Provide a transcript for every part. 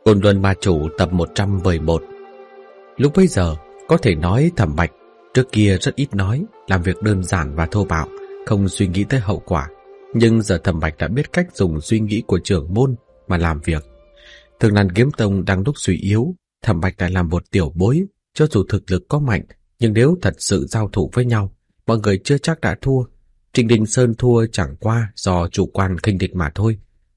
Côn Luân Ma Chủ tập 111. Lúc bấy giờ, có thể nói Thẩm Bạch trước kia rất ít nói, làm việc đơn giản và thô bạo, không suy nghĩ tới hậu quả. Nhưng giờ Thẩm Bạch đã biết cách dùng suy nghĩ của trưởng môn mà làm việc. Thường Lan Kiếm Tông đang lúc suy yếu, Thẩm Bạch lại làm một tiểu bối, cho dù thực lực có mạnh, nhưng nếu thật sự giao thủ với nhau, mọi người chưa chắc đã thua. Trình Đình Sơn thua chẳng qua do chủ quan khinh địch mà thôi.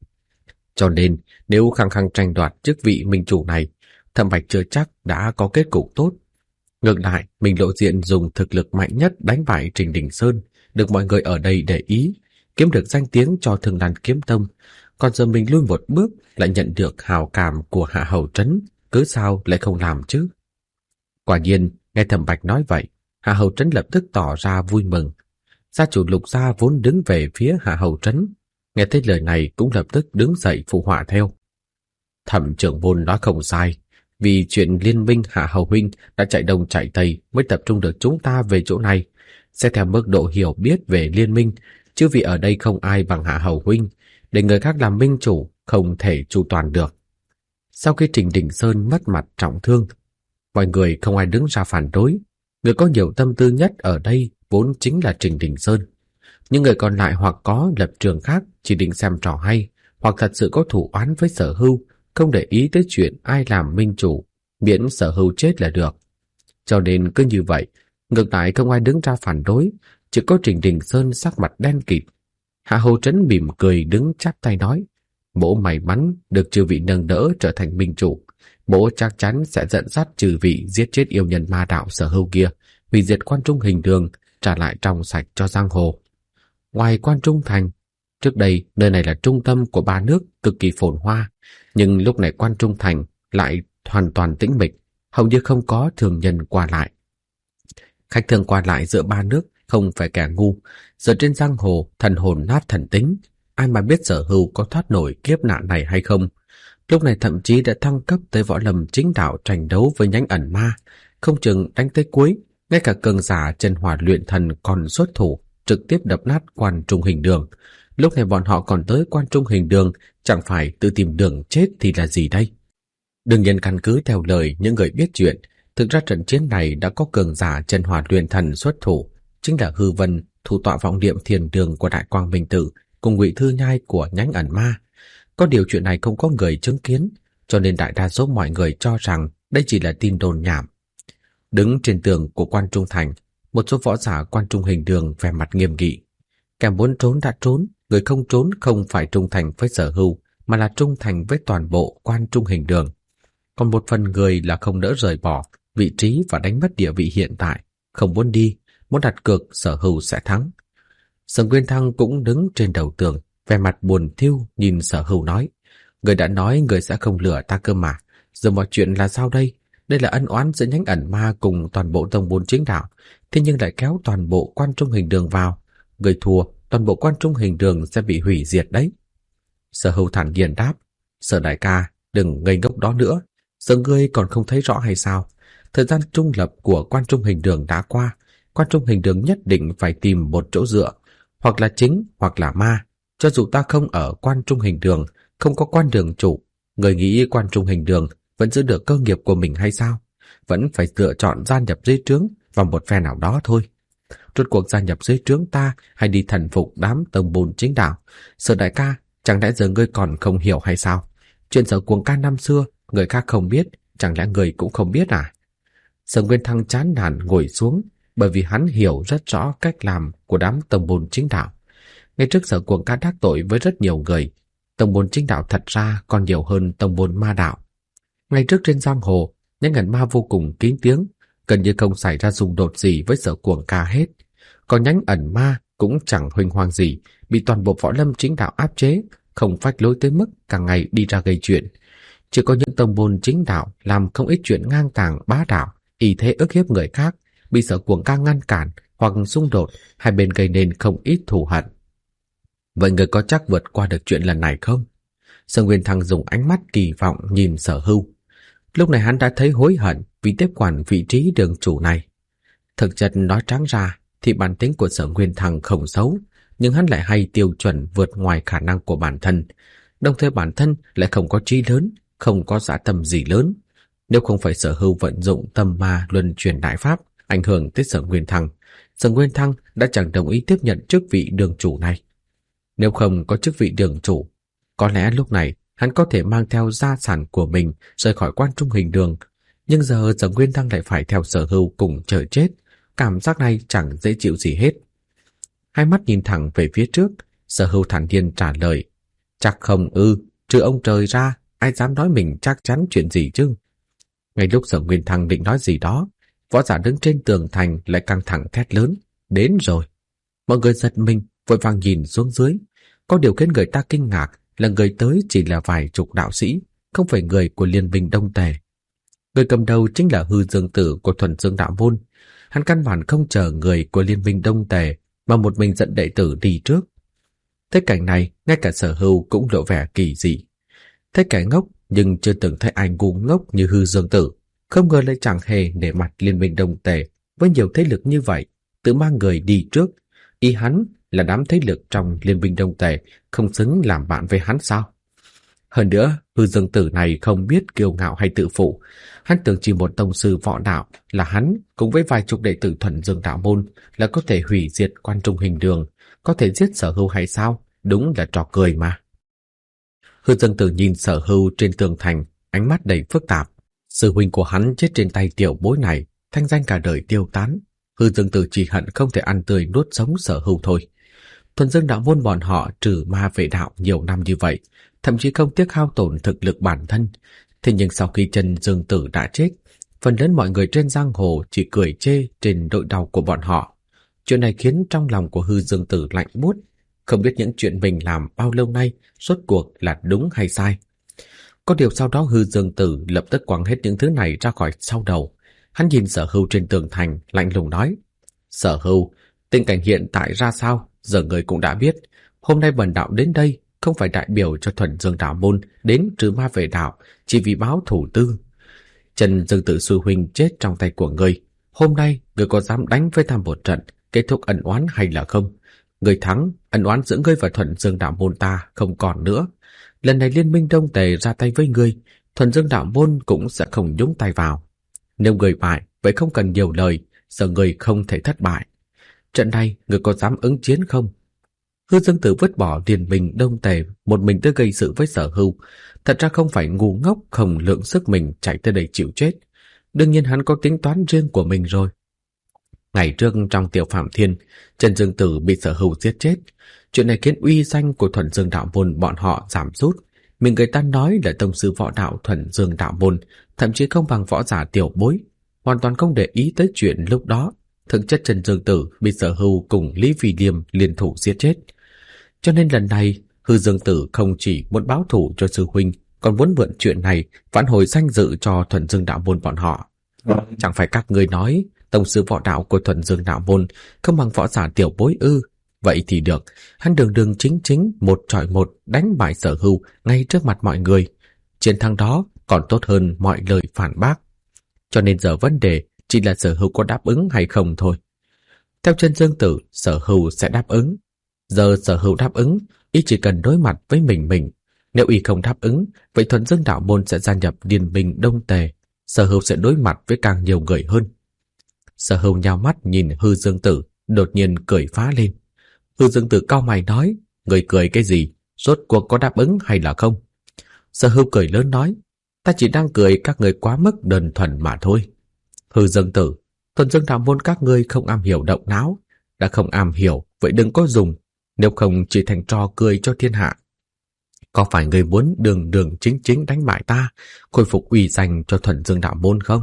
Cho nên, nếu khăng khăng tranh đoạt chức vị minh chủ này, Thẩm Bạch chưa chắc đã có kết cục tốt. Ngược lại, mình lộ diện dùng thực lực mạnh nhất đánh bại Trình Đình Sơn, được mọi người ở đây để ý, kiếm được danh tiếng cho Thường Lan Kiếm Tông. Còn giờ mình lui một bước, lại nhận được hào cảm của Hạ Hầu Trấn, cứ sao lại không làm chứ? Quả nhiên, nghe Thẩm Bạch nói vậy, Hạ Hầu Trấn lập tức tỏ ra vui mừng. Gia chủ Lục gia vốn đứng về phía Hạ Hầu Trấn, nghe thấy lời này cũng lập tức đứng dậy phụ họa theo. Thẩm trưởng môn nói không sai, vì chuyện liên minh Hạ Hầu huynh đã chạy đông chạy tây mới tập trung được chúng ta về chỗ này. Sẽ theo mức độ hiểu biết về liên minh, chứ vì ở đây không ai bằng Hạ Hầu huynh, để người khác làm minh chủ không thể chu toàn được. Sau khi Trình Đình Sơn mất mặt trọng thương, mọi người không ai đứng ra phản đối. Người có nhiều tâm tư nhất ở đây vốn chính là Trình Đình Sơn. Những người còn lại hoặc có lập trường khác, chỉ định xem trò hay, hoặc thật sự có thủ oán với Sở Hưu, không để ý tới chuyện ai làm minh chủ, miễn Sở Hưu chết là được. Cho nên cứ như vậy, ngược lại không ai đứng ra phản đối, chỉ có Trình Đình Sơn sắc mặt đen kịt. Hạ Hầu Trấn mỉm cười đứng chắp tay nói: "Mỗ may mắn được chư vị nâng đỡ trở thành minh chủ, mỗ chắc chắn sẽ dẫn dắt chư vị giết chết yêu nhân ma đạo Sở Hưu kia, hủy diệt Quan Trung Hình Đường, trả lại trong sạch cho giang hồ." Ngoài Quan Trung Thành, trước đây nơi này là trung tâm của ba nước cực kỳ phồn hoa, nhưng lúc này Quan Trung Thành lại hoàn toàn tĩnh mịch, hầu như không có thường nhân qua lại. Khách thường qua lại giữa ba nước không phải kẻ ngu, giờ trên giang hồ thần hồn nát thần tính, ai mà biết Sở Hưu có thoát nổi kiếp nạn này hay không. Lúc này thậm chí đã thăng cấp tới võ lâm chính đạo tranh đấu với nhánh ẩn ma, không chừng đánh tới cuối, ngay cả cường giả chân hỏa luyện thần còn xuất thủ, trực tiếp đập nát Quan Trung Hình Đường. Lúc này bọn họ còn tới Quan Trung Hình Đường, chẳng phải tự tìm đường chết thì là gì đây? Đương nhiên căn cứ theo lời những người biết chuyện, thực ra trận chiến này đã có cường giả chân hỏa luyện thần xuất thủ, chính là Hư Vân, thủ tọa vọng niệm thiền đường của Đại Quang Minh Tự, cùng Ngụy Thư Nhai của nhánh ẩn ma. Có điều chuyện này không có người chứng kiến, cho nên đại đa số mọi người cho rằng đây chỉ là tin đồn nhảm. Đứng trên tường của Quan Trung Thành, một số võ giả Quan Trung Hình Đường vẻ mặt nghiêm nghị. Kẻ muốn trốn đã trốn, người không trốn không phải trung thành với Sở Hưu, mà là trung thành với toàn bộ Quan Trung Hình Đường. Còn một phần người là không nỡ rời bỏ vị trí và đánh mất địa vị hiện tại, không muốn đi, muốn đặt cược Sở Hưu sẽ thắng. Sở Nguyên Thăng cũng đứng trên đầu tường, vẻ mặt buồn thiu nhìn Sở Hưu nói: "Người đã nói người sẽ không lừa ta cơ mà, giờ mọi chuyện là sao đây? Đây là ân oán giữa nhánh ẩn ma cùng toàn bộ tông môn chính đạo, thế nhưng lại kéo toàn bộ Quan Trung Hình Đường vào. Người thua, toàn bộ Quan Trung Hình Đường sẽ bị hủy diệt đấy." Sở Hưu thản nhiên đáp: "Sở đại ca, đừng ngây ngốc đó nữa. Giờ ngươi còn không thấy rõ hay sao? Thời gian trung lập của Quan Trung Hình Đường đã qua. Quan Trung Hình Đường nhất định phải tìm một chỗ dựa, hoặc là chính hoặc là ma. Cho dù ta không ở Quan Trung Hình Đường, không có quan đường chủ, người nghĩ Quan Trung Hình Đường vẫn giữ được cơ nghiệp của mình hay sao? Vẫn phải lựa chọn gia nhập dưới trướng vào một phe nào đó thôi. Rốt cuộc gia nhập dưới trướng ta hay đi thần phục đám tông môn chính đạo? Sở đại ca, chẳng lẽ giờ ngươi còn không hiểu hay sao? Chuyện Sở Cuồng ca năm xưa, người khác không biết, chẳng lẽ người cũng không biết à?" Sở Nguyên Thăng chán nản ngồi xuống, bởi vì hắn hiểu rất rõ cách làm của đám tông môn chính đạo. Ngay trước Sở Cuồng ca đắc tội với rất nhiều người, tông môn chính đạo thật ra còn nhiều hơn tông môn ma đạo. Ngay trước trên giang hồ, nhánh ẩn ma vô cùng kín tiếng, gần như không xảy ra xung đột gì với Sở Cuồng ca hết. Còn nhánh ẩn ma cũng chẳng huỳnh hoang gì, bị toàn bộ võ lâm chính đạo áp chế, không phách lối tới mức cả ngày đi ra gây chuyện. Chỉ có những tông môn chính đạo làm không ít chuyện ngang tàng bá đạo, ý thế ức hiếp người khác, bị Sở Cuồng ca ngăn cản hoặc xung đột, hai bên gây nên không ít thù hận. Vậy người có chắc vượt qua được chuyện lần này không? Sở Nguyên Thăng dùng ánh mắt kỳ vọng nhìn Sở Hưu. Lúc này hắn đã thấy hối hận vì tiếp quản vị trí đường chủ này. Thực chất nói trắng ra thì bản tính của Sở Nguyên Thăng không xấu, nhưng hắn lại hay tiêu chuẩn vượt ngoài khả năng của bản thân. Đồng thời bản thân lại không có trí lớn, không có dã tâm gì lớn. Nếu không phải Sở Hưu vận dụng tâm ma luân chuyển đại pháp ảnh hưởng tới Sở Nguyên Thăng, Sở Nguyên Thăng đã chẳng đồng ý tiếp nhận chức vị đường chủ này. Nếu không có chức vị đường chủ, có lẽ lúc này hắn có thể mang theo gia sản của mình rời khỏi Quan Trung Hình Đường, nhưng giờ Sở Nguyên Thăng lại phải theo Sở Hưu cùng chờ chết, cảm giác này chẳng dễ chịu gì hết. Hai mắt nhìn thẳng về phía trước, Sở Hưu thản nhiên trả lời, chắc không ư, trừ ông trời ra, ai dám nói mình chắc chắn chuyện gì chứ. Ngay lúc Sở Nguyên Thăng định nói gì đó, võ giả đứng trên tường thành lại căng thẳng thét lớn, đến rồi. Mọi người giật mình, vội vàng nhìn xuống dưới. Có điều khiến người ta kinh ngạc là người tới chỉ là vài chục đạo sĩ, không phải người của Liên minh Đông Tề. Người cầm đầu chính là Hư Dương Tử của Thuần Dương Đạo Môn. Hắn căn bản không chờ người của Liên minh Đông Tề, mà một mình dẫn đệ tử đi trước. Thế cảnh này, ngay cả Sở Hưu cũng lộ vẻ kỳ dị. Thấy kẻ ngốc nhưng chưa từng thấy ai ngu ngốc như Hư Dương Tử, không ngờ lại chẳng hề nể mặt Liên minh Đông Tề với nhiều thế lực như vậy, tự mang người đi trước. Ý hắn là đám thế lực trong Liên minh Đông Tề không xứng làm bạn với hắn sao? Hơn nữa, Hư Dương Tử này không biết kiêu ngạo hay tự phụ, hắn tưởng chỉ một tông sư võ đạo là hắn cùng với vài chục đệ tử Thuần Dương Đạo Môn là có thể hủy diệt Quan Trung Hình Đường, có thể giết Sở Hưu hay sao? Đúng là trò cười mà. Hư Dương Tử nhìn Sở Hưu trên tường thành, ánh mắt đầy phức tạp. Sư huynh của hắn chết trên tay tiểu bối này, thanh danh cả đời tiêu tán. Hư Dương Tử chỉ hận không thể ăn tươi nuốt sống Sở Hưu thôi. Thuần Dương Đạo Môn bọn họ trừ ma vệ đạo nhiều năm như vậy, thậm chí không tiếc hao tổn thực lực bản thân. Thế nhưng sau khi Trần Dương Tử đã chết, phần lớn mọi người trên giang hồ chỉ cười chê trên nỗi đau của bọn họ. Chuyện này khiến trong lòng của Hư Dương Tử lạnh buốt, không biết những chuyện mình làm bao lâu nay rốt cuộc là đúng hay sai. Có điều sau đó Hư Dương Tử lập tức quăng hết những thứ này ra khỏi sau đầu. Hắn nhìn Sở Hưu trên tường thành, lạnh lùng nói, Sở Hưu, tình cảnh hiện tại ra sao, giờ người cũng đã biết. Hôm nay bần đạo đến đây không phải đại biểu cho Thuần Dương Đạo Môn đến trừ ma về đạo, chỉ vì báo thù tư. Trần Dương Tử sư huynh chết trong tay của ngươi. Hôm nay ngươi có dám đánh với ta một trận, kết thúc ân oán hay là không? Ngươi thắng, ân oán giữa ngươi và Thuần Dương Đạo Môn ta không còn nữa. Lần này Liên minh Đông Tề ra tay với ngươi, Thuần Dương Đạo Môn cũng sẽ không nhúng tay vào. Nếu ngươi bại, vậy không cần nhiều lời, giờ ngươi không thể thất bại. Trận này ngươi có dám ứng chiến không? Hư Dương Tử vứt bỏ Liên minh Đông Tề, một mình tới gây sự với Sở Hưu. Thật ra không phải ngu ngốc không lượng sức mình chạy tới đây chịu chết. Đương nhiên hắn có tính toán riêng của mình rồi. Ngày trước trong Tiểu Phạm Thiên, Trần Dương Tử bị Sở Hưu giết chết. Chuyện này khiến uy danh của Thuần Dương Đạo Môn bọn họ giảm sút. Mình người ta nói là tông sư võ đạo Thuần Dương Đạo Môn, thậm chí không bằng võ giả tiểu bối, hoàn toàn không để ý tới chuyện lúc đó. Thực chất Trần Dương Tử bị Sở Hưu cùng Lý Phi Liêm liên thủ giết chết. Cho nên lần này, Hư Dương Tử không chỉ muốn báo thù cho sư huynh, còn muốn mượn chuyện này vãn hồi danh dự cho Thuần Dương Đạo Môn bọn họ. Chẳng phải các ngươi nói tông sư võ đạo của Thuần Dương Đạo Môn không bằng võ giả tiểu bối ư? Vậy thì được, hắn đường đường chính chính một chọi một đánh bại Sở Hưu ngay trước mặt mọi người. Chiến thắng đó còn tốt hơn mọi lời phản bác. Cho nên giờ vấn đề chỉ là Sở Hưu có đáp ứng hay không thôi. Theo Trần Dương Tử, Sở Hưu sẽ đáp ứng. Giờ Sở Hưu đáp ứng, y chỉ cần đối mặt với mình. Nếu y không đáp ứng, vậy Thuần Dương Đạo Môn sẽ gia nhập Liên minh Đông Tề. Sở Hưu sẽ đối mặt với càng nhiều người hơn. Sở Hưu nhao mắt nhìn Hư Dương Tử, đột nhiên cười phá lên. Hư Dương Tử cau mày nói, người cười cái gì? Rốt cuộc có đáp ứng hay là không? Sở Hưu cười lớn nói, ta chỉ đang cười các người quá mức đơn thuần mà thôi. Hư Dương Tử, Thuần Dương Đạo Môn các ngươi không am hiểu động não, đã không am hiểu, vậy đừng có dùng, nếu không chỉ thành trò cười cho thiên hạ. Có phải người muốn đường đường chính chính đánh bại ta, khôi phục uy danh cho Thuần Dương Đạo Môn không?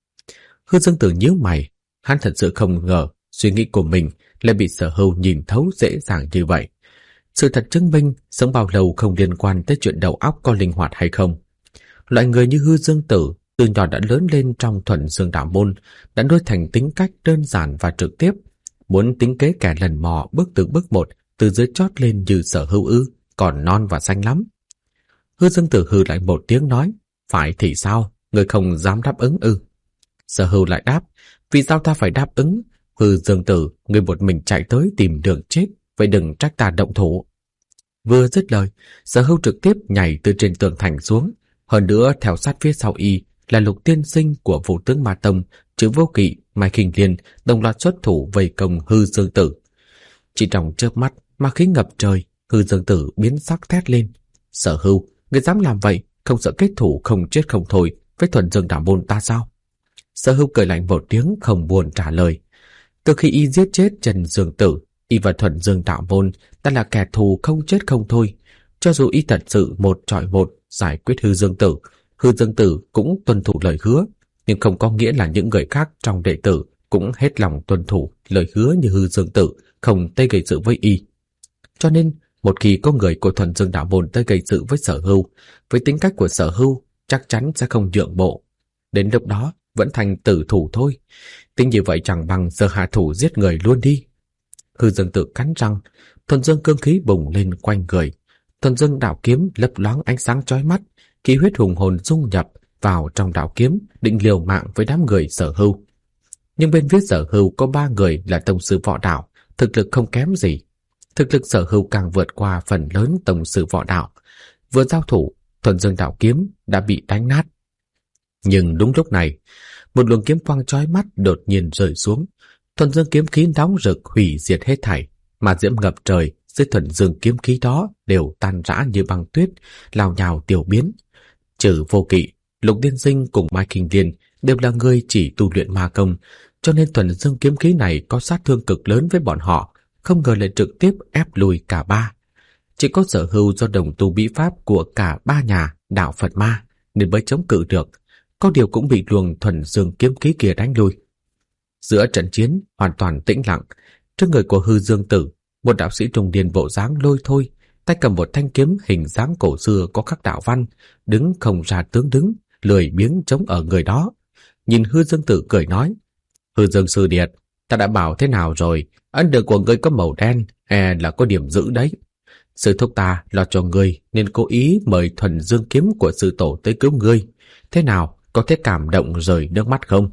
Hư Dương Tử nhíu mày, hắn thật sự không ngờ suy nghĩ của mình lại bị Sở Hưu nhìn thấu dễ dàng như vậy. Sự thật chứng minh sống bao lâu không liên quan tới chuyện đầu óc có linh hoạt hay không. Loại người như Hư Dương Tử từ nhỏ đã lớn lên trong Thuần Dương Đạo Môn, đã nuôi thành tính cách đơn giản và trực tiếp. Muốn tính kế kẻ lần mò bước từng bước một từ dưới chót lên như Sở Hưu ư, còn non và xanh lắm. Hư Dương Tử hừ lại một tiếng nói, phải thì sao, người không dám đáp ứng ư? Sở Hưu lại đáp, vì sao ta phải đáp ứng? Hư Dương Tử, người một mình chạy tới tìm đường chết, vậy đừng trách ta động thủ. Vừa dứt lời, Sở Hưu trực tiếp nhảy từ trên tường thành xuống, Hơn nữa theo sát phía sau y là Lục tiên sinh của Vũ Tướng Ma Tông, Trừ Vô Kỵ, Mai Khinh Liên đồng loạt xuất thủ vây công Hư Dương Tử. Chỉ trong chớp mắt ma khí ngập trời, Hư Dương Tử biến sắc thét lên: Sở Hưu, người dám làm vậy, không sợ kết thủ không chết không thôi với Thuần Dương Đạo Môn ta sao? Sở Hưu cười lạnh một tiếng không buồn trả lời. Từ khi y giết chết Trần Dương Tử, y và Thuần Dương Đạo Môn ta là kẻ thù không chết không thôi. Cho dù y thật sự một trọi một giải quyết Hư Dương Tử, Hư Dương Tử cũng tuân thủ lời hứa, nhưng không có nghĩa là những người khác trong đệ tử cũng hết lòng tuân thủ lời hứa như Hư Dương Tử, không tây gây sự với y. Cho nên một khi có người của Thuần Dương Đạo Môn tới gây sự với Sở Hưu, với tính cách của Sở Hưu chắc chắn sẽ không nhượng bộ. Đến lúc đó vẫn thành tử thủ thôi. Tính như vậy chẳng bằng giờ hạ thủ giết người luôn đi. Hư Dương Tử cắn răng, Thuần Dương cương khí bùng lên quanh người. Thuần Dương đạo kiếm lấp loáng ánh sáng chói mắt, khí huyết hùng hồn dung nhập vào trong đạo kiếm, định liều mạng với đám người Sở Hưu. Nhưng bên phía Sở Hưu có 3 người là tông sư võ đạo, thực lực không kém gì. Thực lực Sở Hưu càng vượt qua phần lớn tông sư võ đạo. Vừa giao thủ, Thuần Dương đạo kiếm đã bị đánh nát. Nhưng đúng lúc này, một luồng kiếm quang chói mắt đột nhiên rơi xuống. Thuần Dương kiếm khí nóng rực hủy diệt hết thảy, mà diễm ngập trời dưới Thuần Dương kiếm khí đó đều tan rã như băng tuyết, lao nhào tiêu biến. Trừ Vô Kỵ, Lục tiên sinh cùng Mai Khinh Liên đều là người chỉ tu luyện ma công, cho nên Thuần Dương kiếm khí này có sát thương cực lớn với bọn họ, không ngờ lại trực tiếp ép lùi cả 3. Chỉ có Sở Hưu do đồng tu bí pháp của cả 3 nhà đạo Phật Ma nên mới chống cự được, có điều cũng bị luồng Thuần Dương kiếm khí kia đánh lui. Giữa trận chiến hoàn toàn tĩnh lặng, trước người của Hư Dương Tử, một đạo sĩ trung niên bộ dáng lôi thôi, tay cầm một thanh kiếm hình dáng cổ xưa có khắc đạo văn, đứng không ra tướng đứng, lười biếng chống ở người đó. Nhìn Hư Dương Tử cười nói: Hư Dương sư điệt, ta đã bảo thế nào rồi, ấn đường của ngươi có màu đen, là có điểm giữ đấy. Sư thúc ta lo cho ngươi nên cố ý mời Thuần Dương kiếm của sư tổ tới cứu ngươi. Thế nào, có thể cảm động rơi nước mắt không?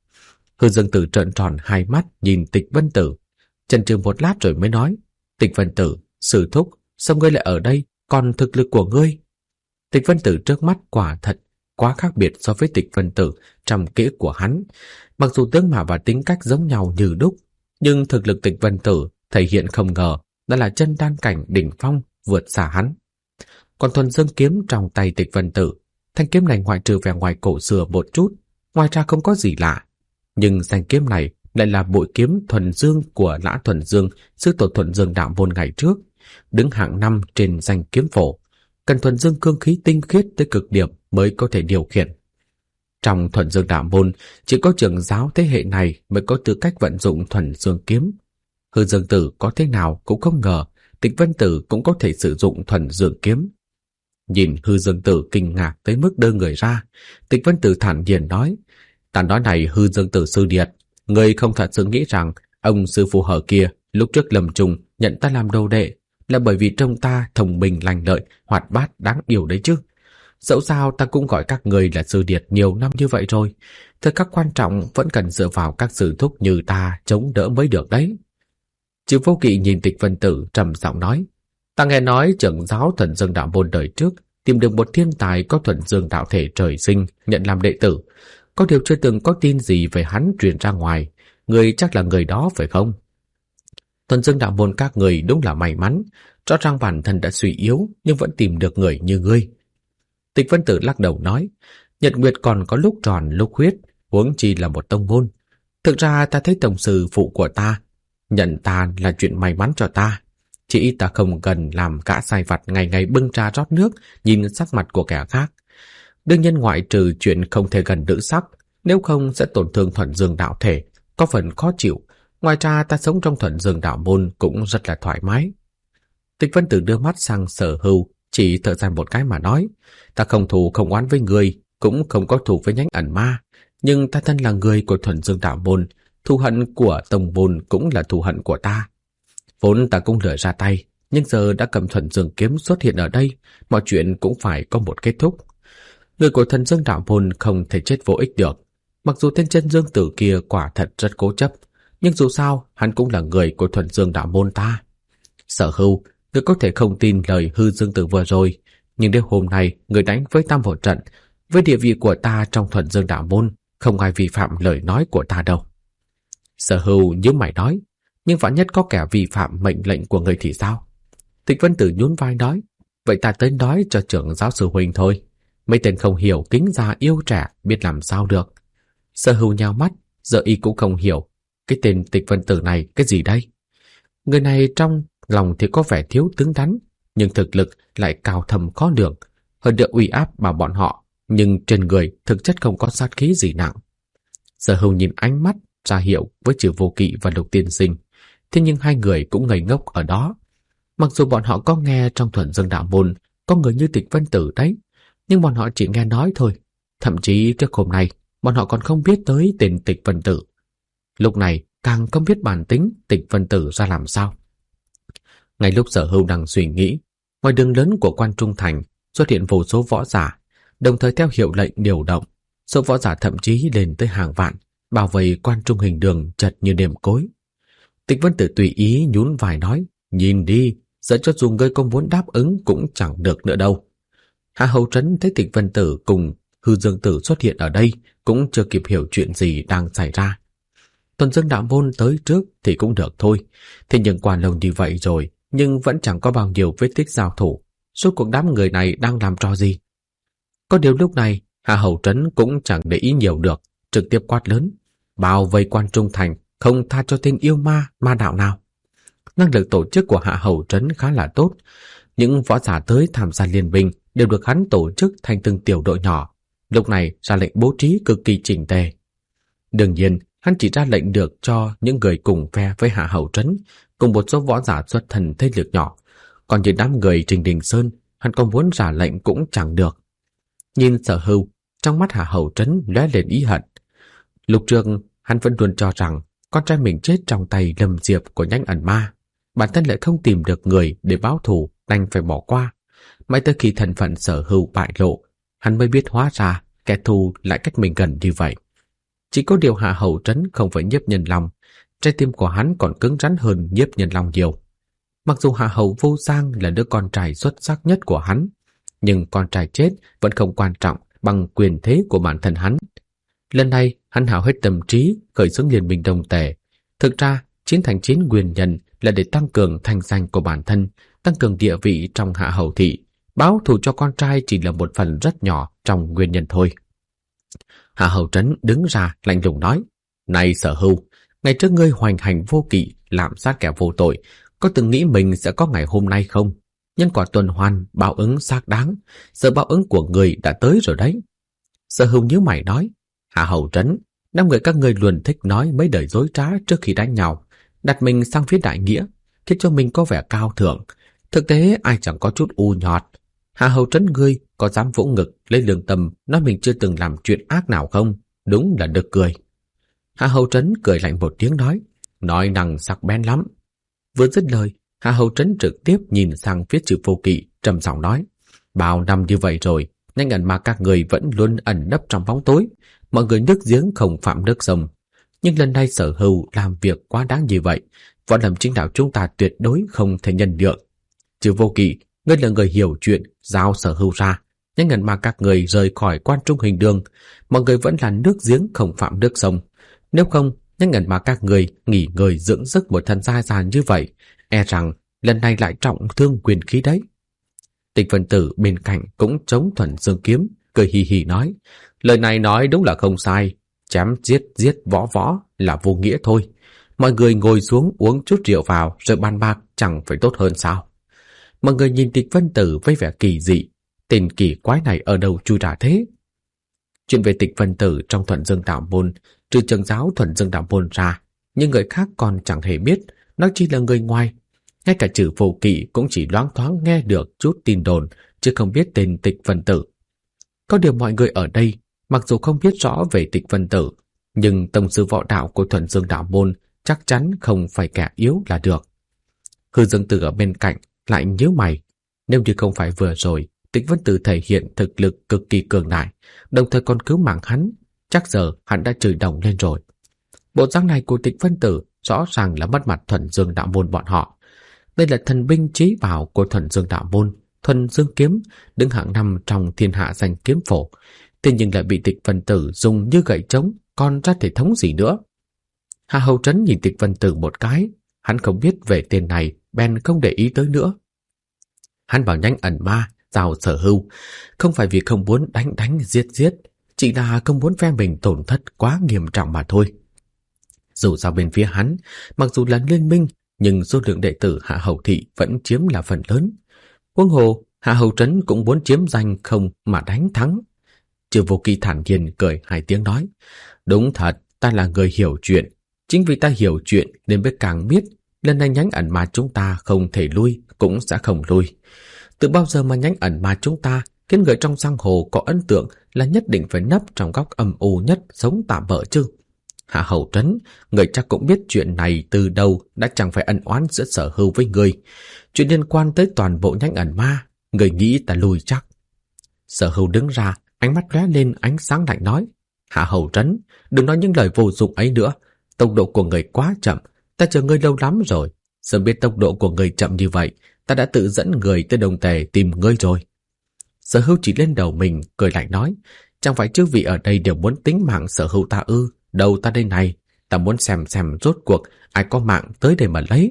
Hư Dương Tử trợn tròn hai mắt nhìn Tịch Vân Tử, chần chừ một lát rồi mới nói: Tịch Vân Tử, sư thúc, sao ngươi lại ở đây, còn thực lực của ngươi? Tịch Vân Tử trước mắt quả thật quá khác biệt so với Tịch Vân Tử trong ký ức của hắn. Mặc dù tướng mạo và tính cách giống nhau như đúc, nhưng thực lực Tịch Vân Tử thể hiện không ngờ đó là chân đan cảnh đỉnh phong vượt xa hắn. Còn Thuần Dương kiếm trong tay Tịch Vân Tử, thanh kiếm này ngoại trừ vẻ ngoài cổ xưa một chút, ngoài ra không có gì lạ. Nhưng thanh kiếm này lại là bội kiếm Thuần Dương của Lã Thuần Dương, sư tổ Thuần Dương đạo môn ngày trước, đứng hạng 5 trên danh kiếm phổ, cần Thuần Dương cương khí tinh khiết tới cực điểm mới có thể điều khiển. Trong Thuần Dương đạo môn, chỉ có trưởng giáo thế hệ này mới có tư cách vận dụng Thuần Dương kiếm. Hư Dương Tử có thế nào cũng không ngờ Tịch Vân Tử cũng có thể sử dụng Thuần Dương kiếm. Nhìn Hư Dương Tử kinh ngạc tới mức đơ người ra, Tịch Vân Tử thản nhiên nói: Ta nói này Hư Dương Tử sư điệt, ngươi không thật sự nghĩ rằng ông sư phụ hở kia lúc trước lâm chung nhận ta làm đồ đệ là bởi vì trông ta thông minh lành lợi, hoạt bát đáng yêu đấy chứ? Dẫu sao ta cũng gọi các người là sư điệt nhiều năm như vậy rồi, thời khắc quan trọng vẫn cần dựa vào các sư thúc như ta chống đỡ mới được đấy. Trừ Vô Kỵ nhìn Tịch Vân Tử trầm giọng nói: Ta nghe nói trưởng giáo Thuần Dương đạo môn đời trước tìm được một thiên tài có Thuần Dương đạo thể trời sinh nhận làm đệ tử, có điều chưa từng có tin gì về hắn truyền ra ngoài, người chắc là người đó phải không? Thuần Dương đạo môn các người đúng là may mắn, rõ ràng bản thân đã suy yếu nhưng vẫn tìm được người như ngươi. Tịch Vân Tử lắc đầu nói: Nhật nguyệt còn có lúc tròn lúc khuyết, huống chi là một tông môn. Thực ra ta thấy tổng sư phụ của ta nhận ta là chuyện may mắn cho ta, chỉ ít ta không cần làm cả sai vặt ngày ngày bưng trà rót nước nhìn sắc mặt của kẻ khác. Đương nhiên ngoại trừ chuyện không thể gần nữ sắc, nếu không sẽ tổn thương Thuần Dương đạo thể, có phần khó chịu. Ngoài ra ta sống trong Thuần Dương đạo môn cũng rất là thoải mái. Tịch Vân Tử đưa mắt sang Sở Hưu, chỉ thở dài một cái mà nói: Ta không thù không oán với người, cũng không có thù với nhánh ẩn ma, nhưng ta thân là người của Thuần Dương đạo môn, thù hận của tông môn cũng là thù hận của ta. Vốn ta cũng lười ra tay, nhưng giờ đã cầm Thuần Dương kiếm xuất hiện ở đây, mọi chuyện cũng phải có một kết thúc. Người của Thuần Dương đạo môn không thể chết vô ích được. Mặc dù tên chân Dương Tử kia quả thật rất cố chấp, nhưng dù sao hắn cũng là người của Thuần Dương đạo môn ta. Sở Hưu, người có thể không tin lời Hư Dương Tử vừa rồi, Nhưng nếu hôm nay người đánh với ta một trận, với địa vị của ta trong Thuần Dương Đạo Môn, không ai vi phạm lời nói của ta đâu. Sở Hưu nhíu mày nói, nhưng vạn nhất có kẻ vi phạm mệnh lệnh của người thì sao? Tịch Vân Tử nhún vai nói, vậy ta tới nói cho trưởng giáo sư huynh thôi. Mấy tên không hiểu kính già yêu trẻ biết làm sao được. Sở Hưu nhao mắt, giờ y cũng không hiểu. Cái tên Tịch Vân Tử này cái gì đây? Người này trong lòng thì có vẻ thiếu tướng đắn, nhưng thực lực lại cao thâm khó lường, hơn được uy áp mà bọn họ, nhưng trên người thực chất không có sát khí gì nặng. Sở Hưu nhìn ánh mắt ra hiệu với Trừ Vô Kỵ và Lục Tiên Sinh, thế nhưng hai người cũng ngây ngốc ở đó. Mặc dù bọn họ có nghe trong Thuần Dương Đạo Môn có người như Tịch Vân Tử đấy, nhưng bọn họ chỉ nghe nói thôi. Thậm chí trước hôm nay bọn họ còn không biết tới tên Tịch Vân Tử. Lúc này càng không biết bản tính Tịch Vân Tử ra làm sao. Ngay lúc Sở Hưu đang suy nghĩ, ngoài đường lớn của Quan Trung Thành xuất hiện vô số võ giả, đồng thời theo hiệu lệnh điều động. Số võ giả thậm chí lên tới hàng vạn, bao vây Quan Trung Hình Đường chật như đêm cối. Tịch Vân Tử tùy ý nhún vai nói, nhìn đi, giờ cho dù ngươi có muốn đáp ứng cũng chẳng được nữa đâu. Hạ Hầu Trấn thấy Tịch Vân Tử cùng Hư Dương Tử xuất hiện ở đây, cũng chưa kịp hiểu chuyện gì đang xảy ra. Thuần Dương Đạo Môn tới trước thì cũng được thôi, thế nhưng qua lâu như vậy rồi, nhưng vẫn chẳng có bao nhiêu vết tích giao thủ. Suốt cuộc đám người này đang làm trò gì? Có điều lúc này Hạ Hầu Trấn cũng chẳng để ý nhiều được, trực tiếp quát lớn, bao vây Quan Trung Thành, không tha cho tên yêu ma đạo nào. Năng lực tổ chức của Hạ Hầu Trấn khá là tốt, những võ giả tới tham gia liên minh đều được hắn tổ chức thành từng tiểu đội nhỏ, lúc này ra lệnh bố trí cực kỳ chỉnh tề. Đương nhiên, hắn chỉ ra lệnh được cho những người cùng phe với Hạ Hầu Trấn, cùng một số võ giả xuất thân thế lực nhỏ, còn những đám người Trình Đình Sơn, hắn có muốn ra lệnh cũng chẳng được. Nhìn Sở Hưu, trong mắt Hạ Hầu Trấn lóe lên ý hận. Lúc trước, hắn vẫn luôn cho rằng con trai mình chết trong tay Lâm Diệp của Nhanh Ẩn Ma, bản thân lại không tìm được người để báo thù, đành phải bỏ qua. Mãi tới khi thân phận Sở Hưu bại lộ, hắn mới biết hóa ra kẻ thù lại cách mình gần như vậy. Chỉ có điều Hạ Hầu Trấn không phải Nhiếp Nhân Long, trái tim của hắn còn cứng rắn hơn Nhiếp Nhân Long nhiều. Mặc dù Hạ Hầu Vô Giang là đứa con trai xuất sắc nhất của hắn, nhưng con trai chết vẫn không quan trọng bằng quyền thế của bản thân hắn. Lần này hắn hao hết tâm trí khởi xướng liên minh Đông Tề. Thực ra chiến thành chiến nguyên nhân là để tăng cường thanh danh của bản thân, tăng cường địa vị trong Hạ Hầu thị. Báo thù cho con trai chỉ là một phần rất nhỏ trong nguyên nhân thôi. Hạ Hầu Trấn đứng ra lạnh lùng nói, này Sở Hưu, ngày trước ngươi hoành hành vô kỵ, lạm sát kẻ vô tội, có từng nghĩ mình sẽ có ngày hôm nay không? Nhân quả tuần hoàn, báo ứng xác đáng, giờ báo ứng của người đã tới rồi đấy. Sở Hưu nhíu mày nói, Hạ Hầu Trấn, năm người các ngươi luôn thích nói mấy lời dối trá trước khi đánh nhau, đặt mình sang phía đại nghĩa, khiến cho mình có vẻ cao thượng. Thực tế ai chẳng có chút u nhọt. Hạ Hầu Trấn ngươi có dám vỗ ngực lấy lương tâm nói mình chưa từng làm chuyện ác nào không? Đúng là được cười. Hạ Hầu Trấn cười lạnh một tiếng nói năng sắc bén lắm. Vừa dứt lời, Hạ Hầu Trấn trực tiếp nhìn sang phía Trừ Vô Kỵ, trầm giọng nói, bao năm như vậy rồi, Nhanh Ẩn Ma các người vẫn luôn ẩn nấp trong bóng tối, mọi người nước giếng không phạm nước sông. Nhưng lần này Sở Hưu làm việc quá đáng như vậy, võ lâm chính đạo chúng ta tuyệt đối không thể nhân nhượng. Trừ Vô Kỵ, ngươi là người hiểu chuyện, giao Sở Hưu ra, Nhanh Ẩn Ma các người rời khỏi Quan Trung Hình Đường, mọi người vẫn là nước giếng không phạm nước sông. Nếu không, Nhanh Ẩn Ma các người nghỉ ngơi dưỡng sức một thân gia già như vậy, e rằng lần này lại trọng thương quyền khí đấy. Tịch Vân Tử bên cạnh cũng chống Thuần Dương kiếm, cười hì hì nói, lời này nói đúng là không sai, chém giết võ là vô nghĩa thôi. Mọi người ngồi xuống uống chút rượu vào rồi bàn bạc chẳng phải tốt hơn sao? Mọi người nhìn Tịch Vân Tử với vẻ kỳ dị, tên kỳ quái này ở đâu chui ra thế? Chuyện về Tịch Vân Tử trong Thuần Dương Đạo Môn, trừ trưởng giáo Thuần Dương Đạo Môn ra, nhưng người khác còn chẳng hề biết, nó chỉ là người ngoài. Ngay cả Trừ Vô Kỵ cũng chỉ loáng thoáng nghe được chút tin đồn, chứ không biết tên Tịch Vân Tử. Có điều mọi người ở đây, mặc dù không biết rõ về Tịch Vân Tử, nhưng tông sư võ đạo của Thuần Dương Đạo Môn chắc chắn không phải kẻ yếu là được. Hư Dương Tử ở bên cạnh lại nhíu mày, nếu như không phải vừa rồi Tịch Vân Tử thể hiện thực lực cực kỳ cường đại, đồng thời còn cứu mạng hắn, chắc giờ hắn đã chửi đồng lên rồi. Bộ dáng này của Tịch Vân Tử rõ ràng là mất mặt Thuần Dương Đạo Môn bọn họ. Đây là thần binh chí bảo của Thuần Dương Đạo Môn, Thuần Dương kiếm đứng hạng năm trong thiên hạ danh kiếm phổ, thế nhưng lại bị Tịch Vân Tử dùng như gậy trống, còn ra thể thống gì nữa. Hạ Hầu Trấn nhìn Tịch Vân Tử một cái, hắn không biết về tên này, bèn không để ý tới nữa. Hắn bảo Nhánh Ẩn Ma giao Sở Hưu, không phải vì không muốn đánh giết, chỉ là không muốn phe mình tổn thất quá nghiêm trọng mà thôi. Dù sao bên phía hắn, mặc dù là liên minh, nhưng số lượng đệ tử Hạ Hầu Thị vẫn chiếm là phần lớn. Huống hồ, Hạ Hầu Trấn cũng muốn chiếm danh không mà đánh thắng. Trừ Vô Kỳ thản nhiên cười hai tiếng nói, đúng thật, ta là người hiểu chuyện. Chính vì ta hiểu chuyện nên biết càng biết, lần này Nhánh Ẩn Ma chúng ta không thể lui, cũng sẽ không lui. Từ bao giờ mà Nhánh Ẩn Ma chúng ta khiến người trong giang hồ có ấn tượng là nhất định phải nấp trong góc âm u nhất sống tạm bỡ chứ? Hạ Hầu Trấn, người chắc cũng biết chuyện này từ đầu đã chẳng phải ân oán giữa Sở Hưu với người. Chuyện liên quan tới toàn bộ Nhánh Ẩn Ma, người nghĩ ta lùi chắc. Sở Hưu đứng ra, ánh mắt lóe lên ánh sáng lạnh nói, Hạ Hầu Trấn, đừng nói những lời vô dụng ấy nữa. Tốc độ của người quá chậm, ta chờ ngươi lâu lắm rồi. Sớm biết tốc độ của người chậm như vậy, ta đã tự dẫn người tới Đồng Tề tìm ngươi rồi. Sở Hưu chỉ lên đầu mình, cười lạnh nói, chẳng phải chư vị ở đây đều muốn tính mạng Sở Hưu ta ư? Đầu ta đây này, ta muốn xem rốt cuộc ai có mạng tới đây mà lấy.